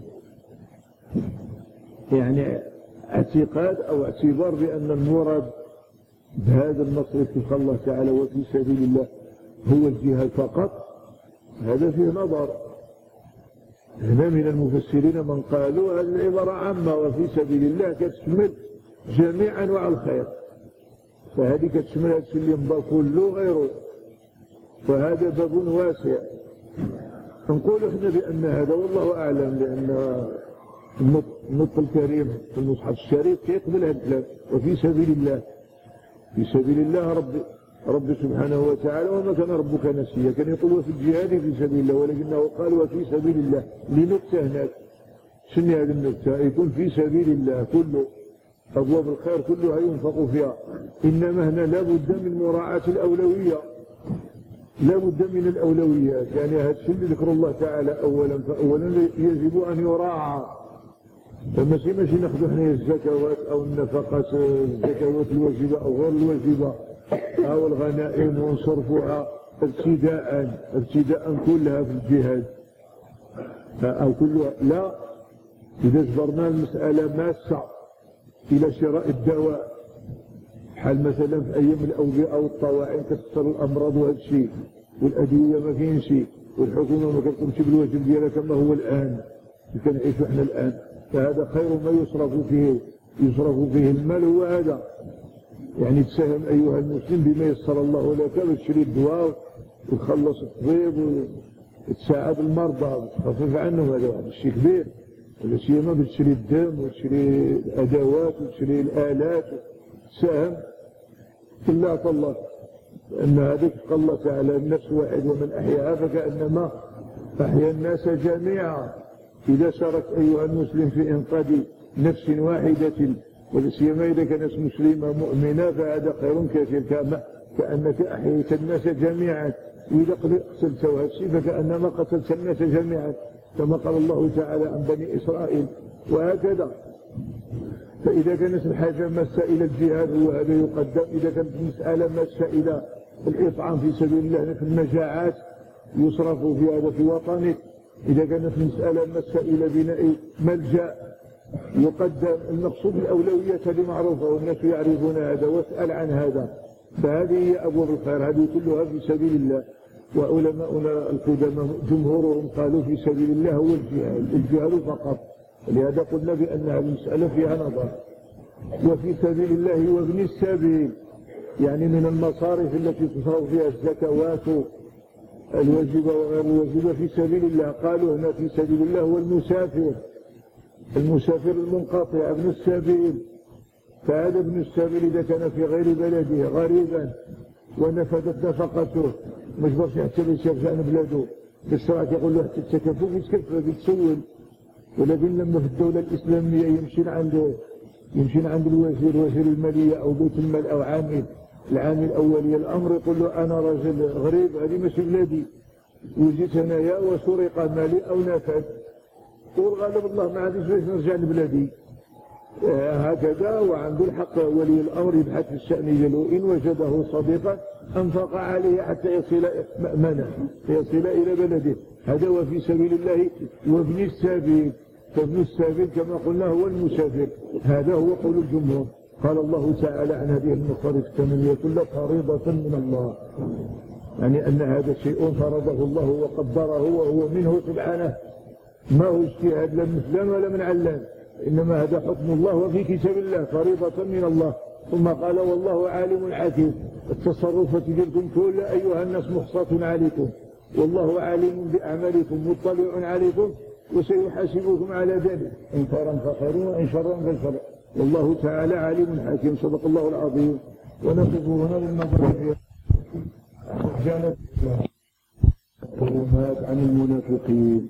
يعني اعتقاد أو اعتبار بأن المراد بهذا المصرف في الله تعالى وفي سبيل الله هو الجهاد فقط، هذا فيه نظر. هنا من المفسرين من قالوا هذه العبارة عامة وفي سبيل الله كتشمل جميع أنواع الخير، فهذه كتشمل هذا اللي ينبغي كله غيره، فهذا باب واسع. نقول احنا بأن هذا والله أعلم، لأن النطق الكريم في المصحف الشريف يقبل هذا الكلام وفي سبيل الله. في سبيل الله رب رب سبحانه وتعالى وما كان ربك نسيا، كان يقول وفي الجهاد في سبيل الله، ولكنه قال وفي سبيل الله لنكتة هناك. شنو هذه النكتة؟ يكون في سبيل الله كله، أبواب الخير كلها ينفق فيها، إنما هنا لا بد من مراعاة الأولوية، لا بد من الأولويات. يعني هذا الشيء اللي ذكر الله تعالى أولا، فأولا يجب أن يراعى، فماشي ماشي ناخذ احنا الزكوات او النفقات، الزكوات الواجبه او غير الواجبه او الغنائم ونصرفها ابتداء ابتداء كلها في الجهاد او كلها، لا. اذا جبرنا المساله ماسه الى شراء الدواء، بحال مثلا في ايام الاوبئه والطواعين كتكثر الامراض وهذا الشيء، والادويه ما كاينش، والحكومه ما كتقومش بالواجب ديالها كما هو الان كنعيشوا احنا الان، فهذا خير ما يصرف فيه يصرف فيه المال هو هذا. يعني تساهم أيها المسلم بما يسر الله لك، وتشري الدواء وتخلص الطبيب وتساعد المرضى وتخفف عنهم، هذا واحد الشيء كبير. ولا سيما بتشري الدم وتشري الأدوات وتشري الآلات وتساهم في الله الله، لأن هذيك قال الله تعالى النفس واحد ومن أحياها فكأنما أحيا الناس جميعا. إذا شارك أيها المسلم في إنقاذ نفس واحدة، ولسيما إذا كانت مسلمة مؤمنة، فهذا خير كثير، كأنك أحييت الناس جميعا، وإذا قتلت هذا الشيء فكأنما قتلت الناس جميعا، كما قال الله تعالى عن بني إسرائيل. وهكذا، فإذا كانت الحاجة ماسة إلى الجهاد هو هذا يقدم، إذا كانت المسألة ماسة إلى الإطعام في سبيل الله في المجاعات يصرف في هذا في وطنك، إذا كانت المسألة ماسة إلى بناء ملجأ يقدم. المقصود الأولوية هذه معروفة والناس يعرفون هذا، واسأل عن هذا. فهذه هي أبواب الخير، هذه كلها في سبيل الله. وعلماؤنا القدماء جمهورهم قالوا في سبيل الله هو الجهاد، الجهاد فقط. لهذا قلنا بأن هذه المسألة فيها نظر. وفي سبيل الله وابن السبيل، يعني من المصارف التي تصرف فيها الزكوات الواجبة وغير الواجبة في سبيل الله. قالوا هنا في سبيل الله هو المسافر، المسافر المنقطع ابن السبيل. فهذا ابن السبيل إذا كان في غير بلده غريبا ونفذت نفقته مش برش حتى يسافر عن بلاده، الشرع يقول له حتى التكفف يتكفف يتسول. ولكن لما في الدولة الإسلامية يمشي عند يمشي عند الوزير وزير المالية أو بيت المال أو عامل العامل الأولي الأمر، يقول له أنا رجل غريب، هذه ماشي بلادي، وجيت هنايا وسرق مالي أو نفذ، والغالب الله ما عادش باش نرجع لبلادي. هكذا. وعنده الحق ولي الأمر يبحث في الشأن ديالو، إن وجده صديقا أنفق عليه حتى يصل مأمنه يصل إلى بلده. هذا هو في سبيل الله. وابن السبيل، فابن السبيل كما قلنا هو المسافر. هذا هو قول الجمهور. قال الله تعالى عن هذه المصارف الثمانية كلها فريضة من الله، يعني أن هذا شيء فرضه الله وقدره وهو منه سبحانه، ما هو اجتهاد لا من فلان ولا من علان، إنما هذا حكم الله وفي كتاب الله فريضة من الله. ثم قال والله عالم حكيم. التصرفات ديالكم كلها أيها الناس محصاة عليكم، والله عالم بأعمالكم مطلع عليكم وسيحاسبكم على ذلك، إن خيرا فخير وإن شرا فشر، والله تعالى عالم حكيم. صدق الله العظيم. ونقف هنا للنظر في رجالة الظلمات عن المنافقين،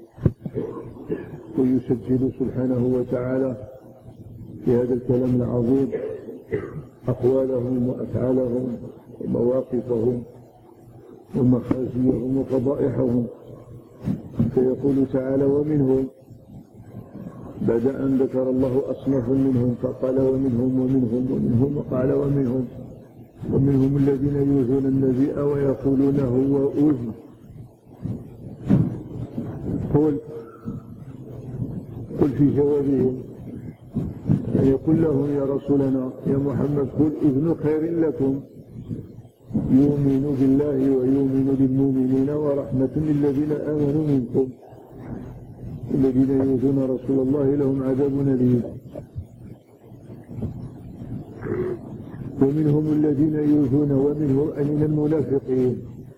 ويسجل سبحانه وتعالى في هذا الكلام العظيم أقوالهم وأفعالهم ومواقفهم ومخازيهم وفضائحهم. فيقول تعالى ومنهم، بعد أن ذكر الله أصناف منهم فقال ومنهم ومنهم ومنهم وقال ومنهم ومنهم الذين يؤذون النبي ويقولون هو أذن. قل قل في جوابهم، يعني قل لهم يا رسولنا يا محمد، قل إذن خير لكم يؤمن بالله ويؤمن بالمؤمنين ورحمة للذين آمنوا منكم، الذين يؤذون رسول الله لهم عذاب أليم. ومنهم الذين يؤذون، ومنهم من المنافقين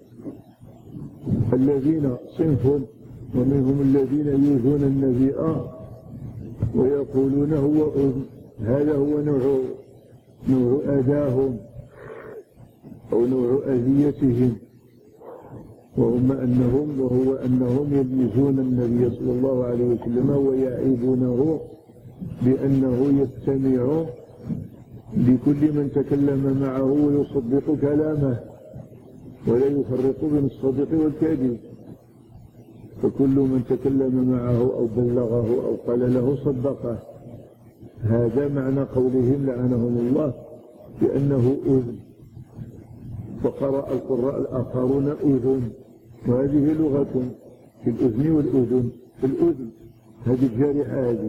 الذين صنف، ومنهم الذين يؤذون النبي ويقولون هو أذن. هذا هو نوع نوع أذاهم أو نوع أذيتهم، وهم أنهم وهو أنهم يلمزون النبي صلى الله عليه وسلم ويعيبونه بأنه يستمع لكل من تكلم معه ويصدق كلامه ولا يفرق بين الصدق والكاذب، فكل من تكلم معه أو بلغه أو قال له صدقه. هذا معنى قولهم لعنهم الله بأنه أذن. وقرأ القراء الآخرون أذن، وهذه لغة في الأذن والأذن. الأذن هذه الجارحة هذه،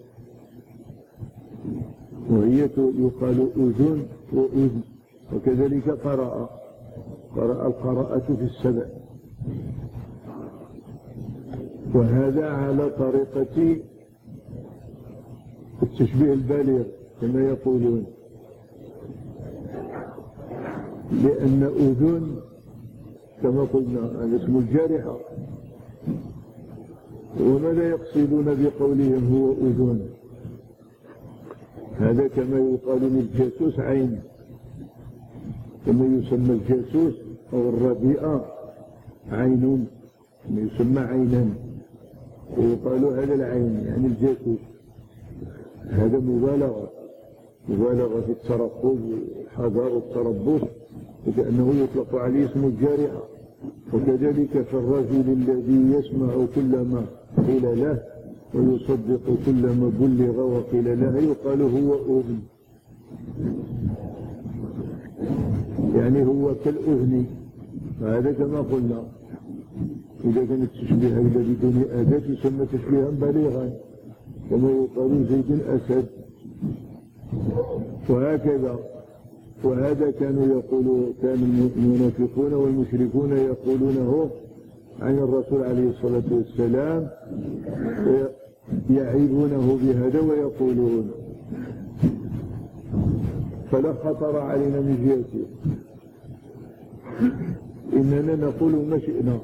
وهي يقال أذن وأذن. وكذلك قرأ قرأ القراءة في السبع. وهذا على طريقة التشبيه البالغ كما يقولون، لأن أذن كما قلنا هذا اسم الجارحة. وماذا يقصدون بقولهم هو أذن؟ هذا كما يقال للجاسوس عين، كما يسمى الجاسوس أو الرديئة عين، كما يسمى عينا، ويقال هذا العين يعني الجاسوس. هذا مبالغة مبالغة في الترقب والحذر والتربص، وكأنه يطلق عليه اسم الجارحة. وكذلك في الرجل الذي يسمع كل ما قيل له ويصدق كل ما بلغ وقيل له يقال هو أذن، يعني هو كالأذن. فهذا كما قلنا إذا كان التشبيه هذا بدون أداة يسمى تشبيها بالغا، كما يقال زيد أسد. وهكذا. وهذا كانوا يقولوا كان المنافقون والمشركون يقولونه عن الرسول عليه الصلاة والسلام، يعيبونه بهذا ويقولون. فلا خطر علينا من جهته، إننا نقول ما شئنا،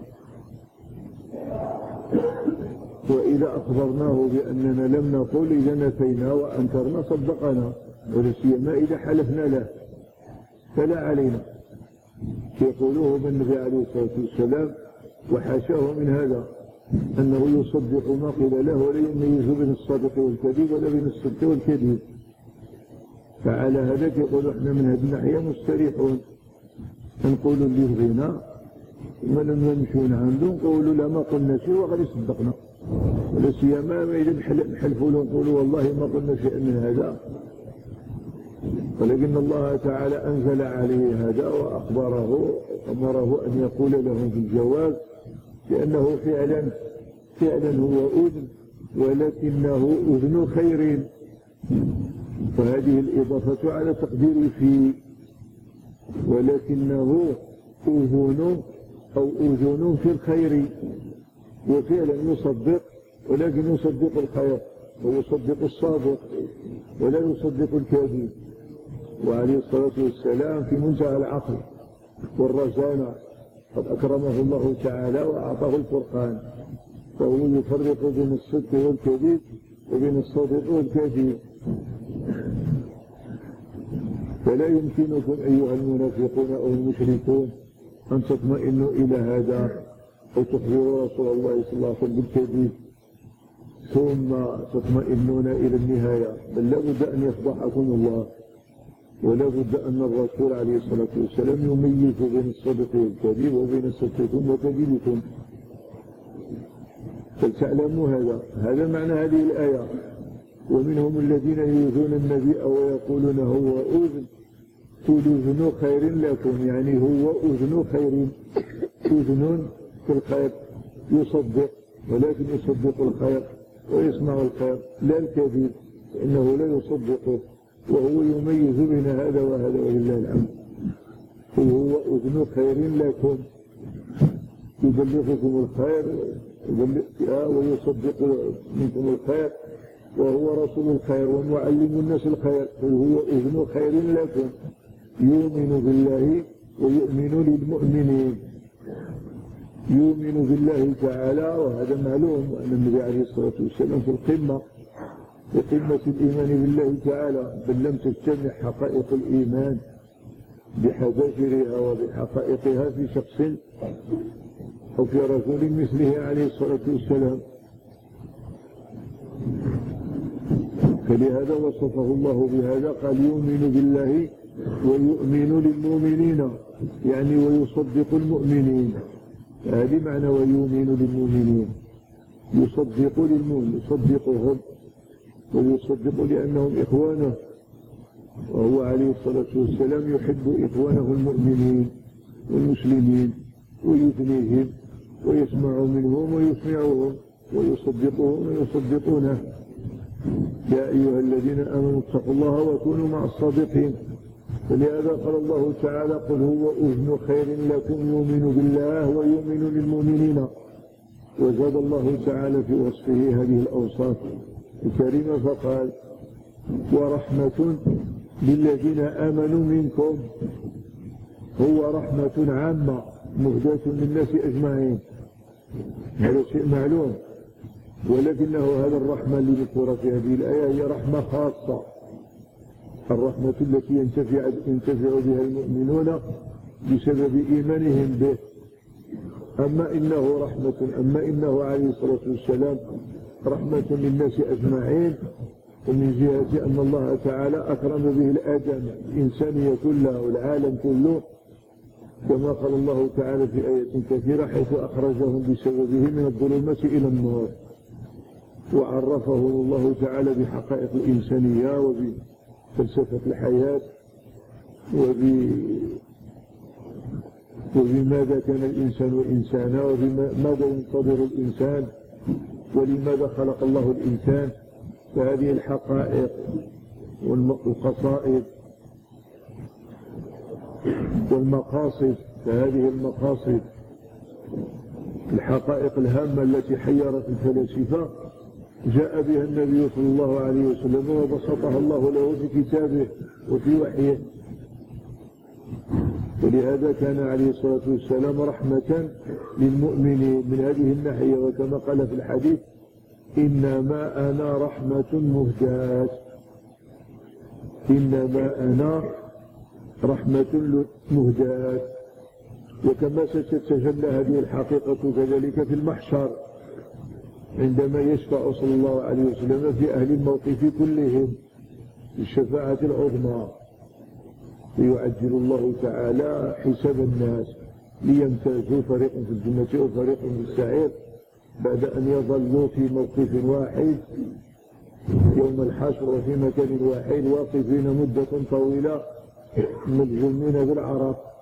وإذا أخبرناه بأننا لم نقول إذا نفينا وأنكرنا صدقنا، ولا سيما إذا حلفنا له فلا علينا. يقولوه بالنبي عليه الصلاة والسلام وحاشاه من هذا أنه يصدق ما قيل له ولا يميز بين الصدق والكذب ولا بين الصدق والكذب. فعلى هذا يقول احنا من هذه الناحية مستريحون، نقول اللي بغينا ما نمشون عنده نقولوا لا ما قلنا شيء وغير صدقنا. ولا سيما ما إذا نحلفوا له نقولوا والله ما قلنا شيئا من هذا، ولكن الله تعالى أنزل عليه هذا وأخبره أمره أن يقول لهم في الجواب لأنه فعلا فعلا هو أذن ولكنه أذن خير، وهذه الإضافة على تقدير في، ولكنه أذن أو أذن في الخير، وفعلا يصدق ولكن يصدق الخير ويصدق الصادق ولا يصدق الكاذب. وعليه الصلاة والسلام في منتهى العقل والرزانة، قد أكرمه الله تعالى وأعطاه الفرقان، فهو يفرق بين الصدق والكذب وبين الصادق والكاذب. فلا يمكنكم أيها المنافقون أو المشركون أن تطمئنوا إلى هذا أو تخبروا رسول الله صلى الله عليه وسلم بالكذب ثم تطمئنون إلى النهاية، بل لا بد أن يفضحكم الله، ولا بد أن الرسول عليه الصلاة والسلام يميز بين الصدق والكذب وبين صدقكم وكذبكم، فلتعلموا هذا. هذا معنى هذه الآية. ومنهم الذين يؤذون النبي ويقولون هو أذن، قل أذن خير لكم، يعني هو أذن خير، أذن في الخير، يصدق ولكن يصدق الخير ويسمع الخير لا الكذب، إنه لا يصدقه، وهو يميز بين هذا وهذا ولله الحمد. قل هو أذن خير لكم، يبلغكم الخير ويصدق منكم الخير، وهو رسول الخير ومعلم الناس الخير. قل هو أذن خير لكم يؤمن بالله ويؤمن للمؤمنين، يؤمن بالله تعالى، وهذا معلوم أن النبي عليه الصلاة والسلام في القمة في قمة الإيمان بالله تعالى، بل لم تجتمع حقائق الإيمان بحذافيرها وبحقائقها في شخص أو في رسول مثله عليه الصلاة والسلام. فلهذا وصفه الله بهذا، قال يؤمن بالله ويؤمن للمؤمنين، يعني ويصدق المؤمنين. هذه معنى ويؤمن للمؤمنين، يصدق للمؤمنين، يصدقهم ويصدق لأنهم إخوانه، وهو عليه الصلاة والسلام يحب إخوانه المؤمنين والمسلمين ويثنيهم ويسمع منهم ويسمعهم ويصدقهم ويصدقونه. يا أيها الذين آمنوا اتقوا الله وكونوا مع الصادقين. فلهذا قال الله تعالى قل هو أذن خير لكم يؤمن بالله ويؤمن للمؤمنين. وزاد الله تعالى في وصفه هذه الأوصاف الكريمة فقال ورحمة للذين آمنوا منكم، هو رحمة عامة مهداة للناس أجمعين، هذا شيء معلوم، ولكنه هذا الرحمة اللي مذكورة في هذه الآية هي رحمة خاصة، الرحمة التي ينتفع, ينتفع بها المؤمنون بسبب إيمانهم به. أما إنه رحمة أما إنه عليه الصلاة والسلام رحمة للناس أجمعين، ومن جهة أن الله تعالى أكرم به الآدم الإنسانية كلها والعالم كله، كما قال الله تعالى في آية كثيرة حيث أخرجهم بسببه من الظلمات إلى النور، وعرفهم الله تعالى بحقائق الإنسانية وبفلسفة الحياة وبماذا كان الإنسان إنسانا وبماذا ينتظر الإنسان ولماذا خلق الله الإنسان. فهذه الحقائق والقصائد والمقاصد، فهذه المقاصد الحقائق الهامة التي حيرت الفلاسفة جاء بها النبي صلى الله عليه وسلم وبسطها الله له في كتابه وفي وحيه. ولهذا كان عليه الصلاة والسلام رحمة للمؤمنين من هذه الناحية، وكما قال في الحديث إنما أنا رحمة مهداة، إنما أنا رحمة مهداة. وكما ستتجلى هذه الحقيقة كذلك في المحشر عندما يشفع صلى الله عليه وسلم في أهل الموقف كلهم بالشفاعة العظمى، ليعجل الله تعالى حساب الناس ليمتازوا فريق في الجنة وفريق في السعير بعد أن يظلوا في موقف واحد يوم الحشر وفي مكان واحد واقفين مدة طويلة ملزومين بالعرق،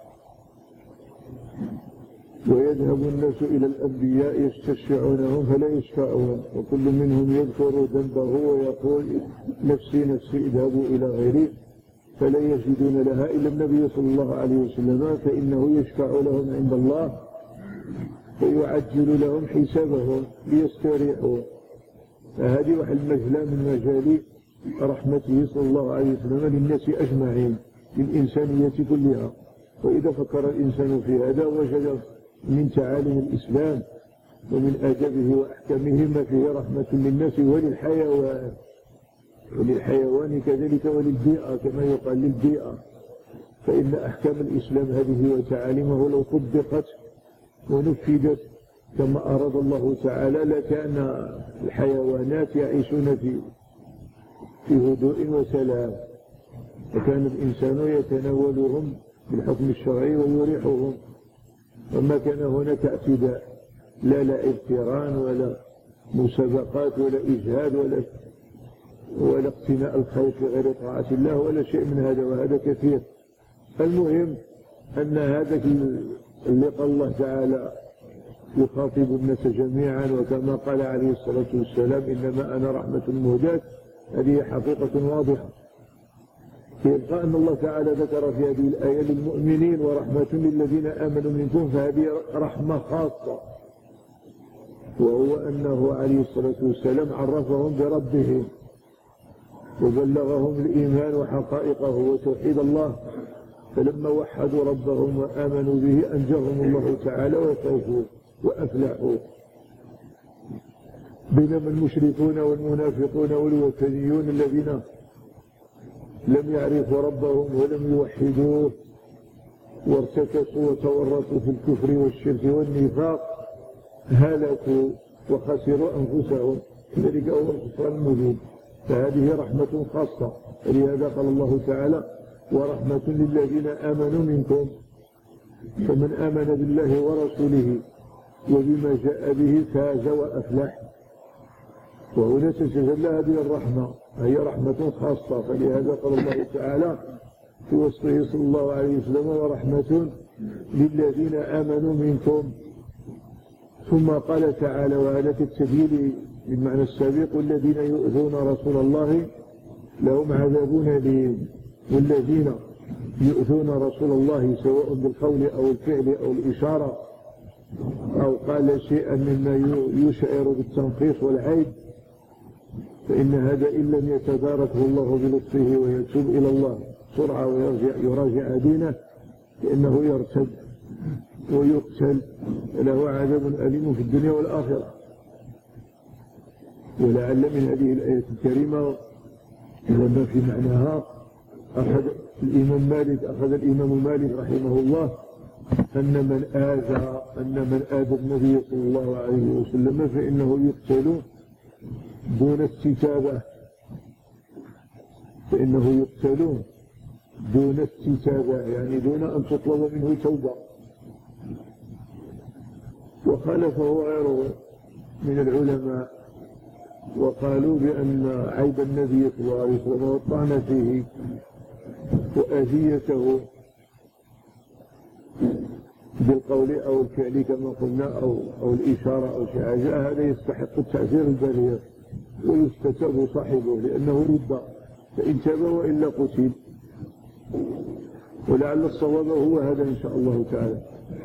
ويذهب الناس إلى الأنبياء يستشفعونهم فلا يشفعون، وكل منهم يذكر ذنبه ويقول نفسي نفسي اذهبوا إلى غيري، فلا يجدون لها إلا النبي صلى الله عليه وسلم، فإنه يشفع لهم عند الله ويعجل لهم حسابهم ليستريحوا. فهذه واحد المجلة من مجال رحمته صلى الله عليه وسلم للناس أجمعين، للإنسانية كلها. وإذا فكر الإنسان في هذا وجد من تعاليم الإسلام ومن آدابه وأحكامه ما فيه رحمة للناس وللحيوان، وللحيوان كذلك وللبيئة كما يقال للبيئة. فإن أحكام الإسلام هذه وتعاليمه لو طبقت ونفذت كما أراد الله تعالى لكان الحيوانات يعيشون في في هدوء وسلام، وكان الإنسان يتناولهم بالحكم الشرعي ويريحهم، وما كان هناك اعتداء، لا لا اغتران ولا مسابقات ولا إجهاد ولا ولا اقتناء الخير في غير طاعة الله ولا شيء من هذا، وهذا كثير. المهم أن هذا اللي قال الله تعالى يخاطب الناس جميعا، وكما قال عليه الصلاة والسلام إنما أنا رحمة مهداة، هذه حقيقة واضحة. يبقى أن الله تعالى ذكر في هذه الآية للمؤمنين ورحمة للذين آمنوا منكم، فهذه رحمة خاصة، وهو أنه عليه الصلاة والسلام عرفهم بربهم وبلغهم الإيمان وحقائقه وتوحيد الله، فلما وحدوا ربهم وآمنوا به أنجاهم الله تعالى وفازوا وأفلحوا. بينما المشركون والمنافقون والوثنيون الذين لم يعرفوا ربهم ولم يوحدوه وارتكسوا وتورطوا في الكفر والشرك والنفاق هلكوا وخسروا أنفسهم، ذلك هو الخسران المبين. فهذه رحمة خاصة، ولهذا قال الله تعالى ورحمة للذين آمنوا منكم، فمن آمن بالله ورسوله وبما جاء به فاز وأفلح. وهنا تتجلى هذه الرحمة، هي رحمة خاصة، فلهذا قال الله تعالى في وصفه صلى الله عليه وسلم ورحمة للذين آمنوا منكم. ثم قال تعالى وهذا التبيين بالمعنى السابق والذين يؤذون رسول الله لهم عذاب أليم. والذين يؤذون رسول الله سواء بالقول أو الفعل أو الإشارة أو قال شيئا مما يشعر بالتنقيص والعيب، فإن هذا إن لم يتداركه الله بلطفه ويتوب إلى الله بسرعة ويرجع يراجع دينه فإنه يرتد ويقتل، له عذاب أليم في الدنيا والآخرة. ولعل من هذه الآية الكريمة لما في معناها أخذ الإمام مالك أخذ الإمام مالك رحمه الله أن من آذى أن من آذى النبي صلى الله عليه وسلم فإنه يقتل دون استتابة، فإنه يقتل دون استتابة، يعني دون أن تطلب منه توبة. وخالفه غيره من العلماء وقالوا بأن عيب النبي صلى الله عليه وسلم والطعن فيه وأذيته بالقول أو الفعل كما قلنا أو, أو الإشارة أو شيء حاجة، هذا يستحق التعزير البالغ ويستتاب صاحبه لأنه رد، فإن تاب وإلا قتل. ولعل الصواب هو هذا إن شاء الله تعالى.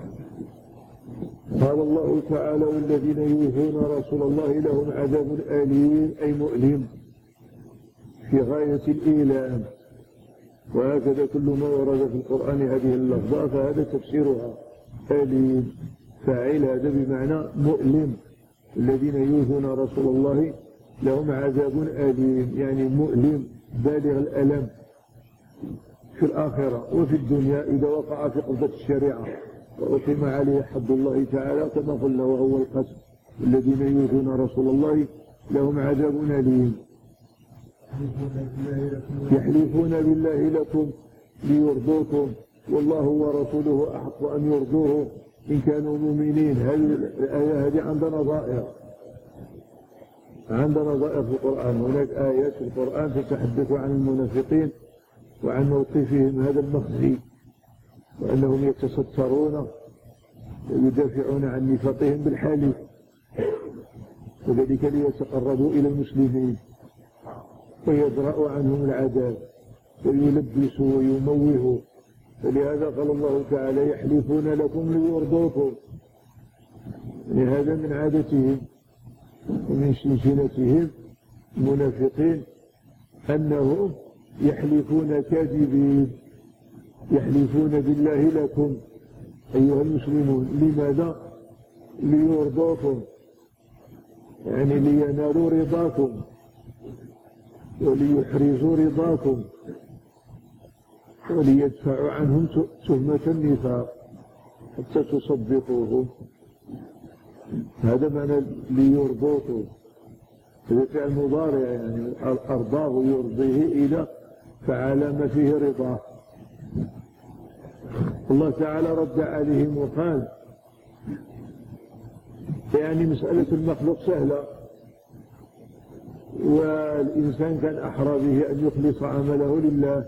قال الله تعالى والذين يؤذون رسول الله لهم عذاب أليم أي مؤلم في غاية الإيلام. وهكذا كل ما ورد في القرآن هذه اللفظة فهذا تفسيرها أليم، فاعل هذا بمعنى مؤلم. الذين يؤذون رسول الله لهم عذاب أليم يعني مؤلم بالغ الألم في الآخرة وفي الدنيا إذا وقع في قبضة الشريعة وأقيم عليه حد الله تعالى كما قلنا وهو القتل. الذين يؤذون رسول الله لهم عذاب أليم يحلفون بالله لكم ليرضوكم والله ورسوله أحق أن يرضوه إن كانوا مؤمنين. هذه الآية هذه عندنا نظائر، عندنا نظائر في القرآن. هناك آيات في القرآن تتحدث عن المنافقين وعن موقفهم هذا المخزي، وأنهم يتسترون ويدافعون عن نفاقهم بالحلف، وذلك ليتقربوا إلى المسلمين ويدرأوا عنهم العذاب ويلبسوا ويموهوا. فلهذا قال الله تعالى: يحلفون لكم ليرضوكم. لهذا من عادتهم ومن شنشنتهم المنافقين أنهم يحلفون كاذبين، يحلفون بالله لكم أيها المسلمون. لماذا؟ ليرضوكم، يعني لينالوا رضاكم وليحرزوا رضاكم وليدفعوا عنهم تهمة النفاق حتى تصدقوهم. هذا معنى ليرضوكم. هذا فعل مضارع، يعني أرضاه يرضيه إذا فعل ما فيه رضاه. الله تعالى رد عليهم وقال: يعني مسألة المخلوق سهلة، والإنسان كان أحرى به أن يخلص عمله لله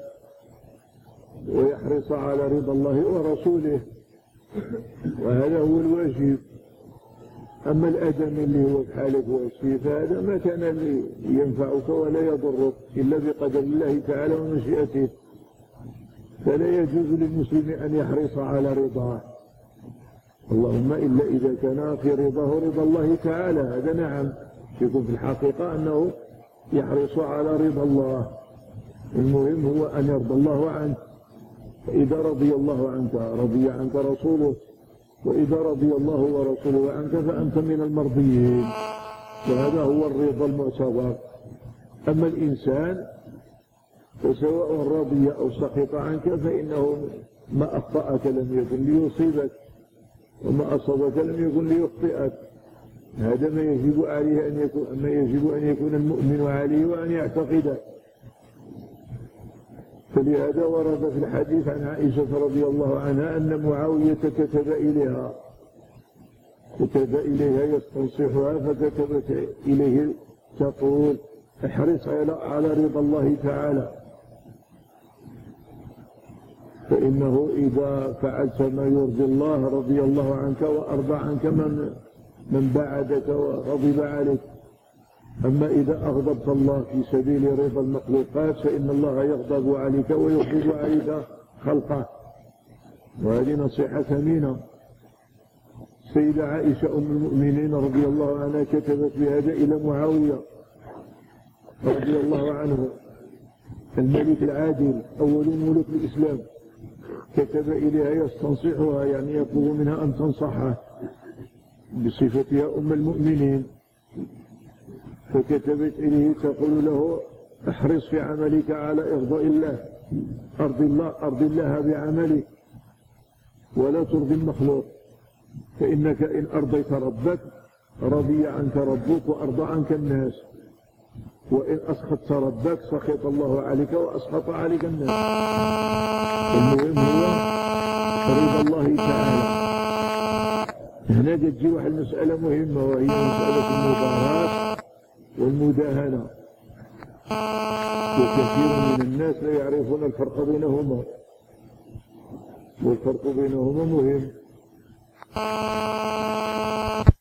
ويحرص على رضا الله ورسوله، وهذا هو الواجب. أما الأدم اللي هو بحالك واسفي فهذا ما كان ينفعك ولا يضرك إلا بقدر الله تعالى ومشيئته، فلا يجوز للمسلم أن يحرص على رضاه، اللهم إلا إذا كان في رضاه رضا الله تعالى. هذا نعم يكون في الحقيقة أنه يحرص على رضا الله. المهم هو أن يرضى الله عنك، فإذا رضي الله عنك رضي عنك رسوله، وإذا رضي الله ورسوله عنك فأنت من المرضيين، وهذا هو الرضا المعتبر. أما الإنسان فسواء رضي أو سخط عنك فإنه ما أخطأك لم يكن ليصيبك، وما أصابك لم يكن ليخطئك. هذا ما يجب عليه أن يكون ما يجب أن يكون المؤمن عليه وأن يعتقده. فلهذا ورد في الحديث عن عائشة رضي الله عنها أن معاوية كتب إليها كتب إليها يستنصحها، فكتبت إليه تقول: احرص على رضا الله تعالى، فإنه إذا فعلت ما يرضي الله رضي الله عنك وأرضى عنك من من بعدك وغضب عليك. أما إذا أغضبت الله في سبيل رضا المخلوقات فإن الله يغضب عليك ويغضب عليك خلقه. وهذه نصيحة ثمينة. سيدة عائشة أم المؤمنين رضي الله عنها كتبت بهذا إلى معاوية رضي الله عنه الملك العادل أول ملوك الإسلام، كتب إليها يستنصحها، يعني يطلب منها أن تنصحه بصفتها أم المؤمنين. فكتبت إليه تقول له: احرص في عملك على إرضاء الله، أرض الله أرض الله بعملك ولا ترضي المخلوق، فإنك إن أرضيت ربك رضي عنك ربك وأرضى عنك الناس، وإن أسخطت ربك سخط الله عليك وأسخط عليك الناس. المهم هو رضا الله تعالى. هنا تجي واحد المسألة مهمة، وهي مسألة المباراة والمداهنة، وكثير من الناس لا يعرفون الفرق بينهما، والفرق بينهما مهم.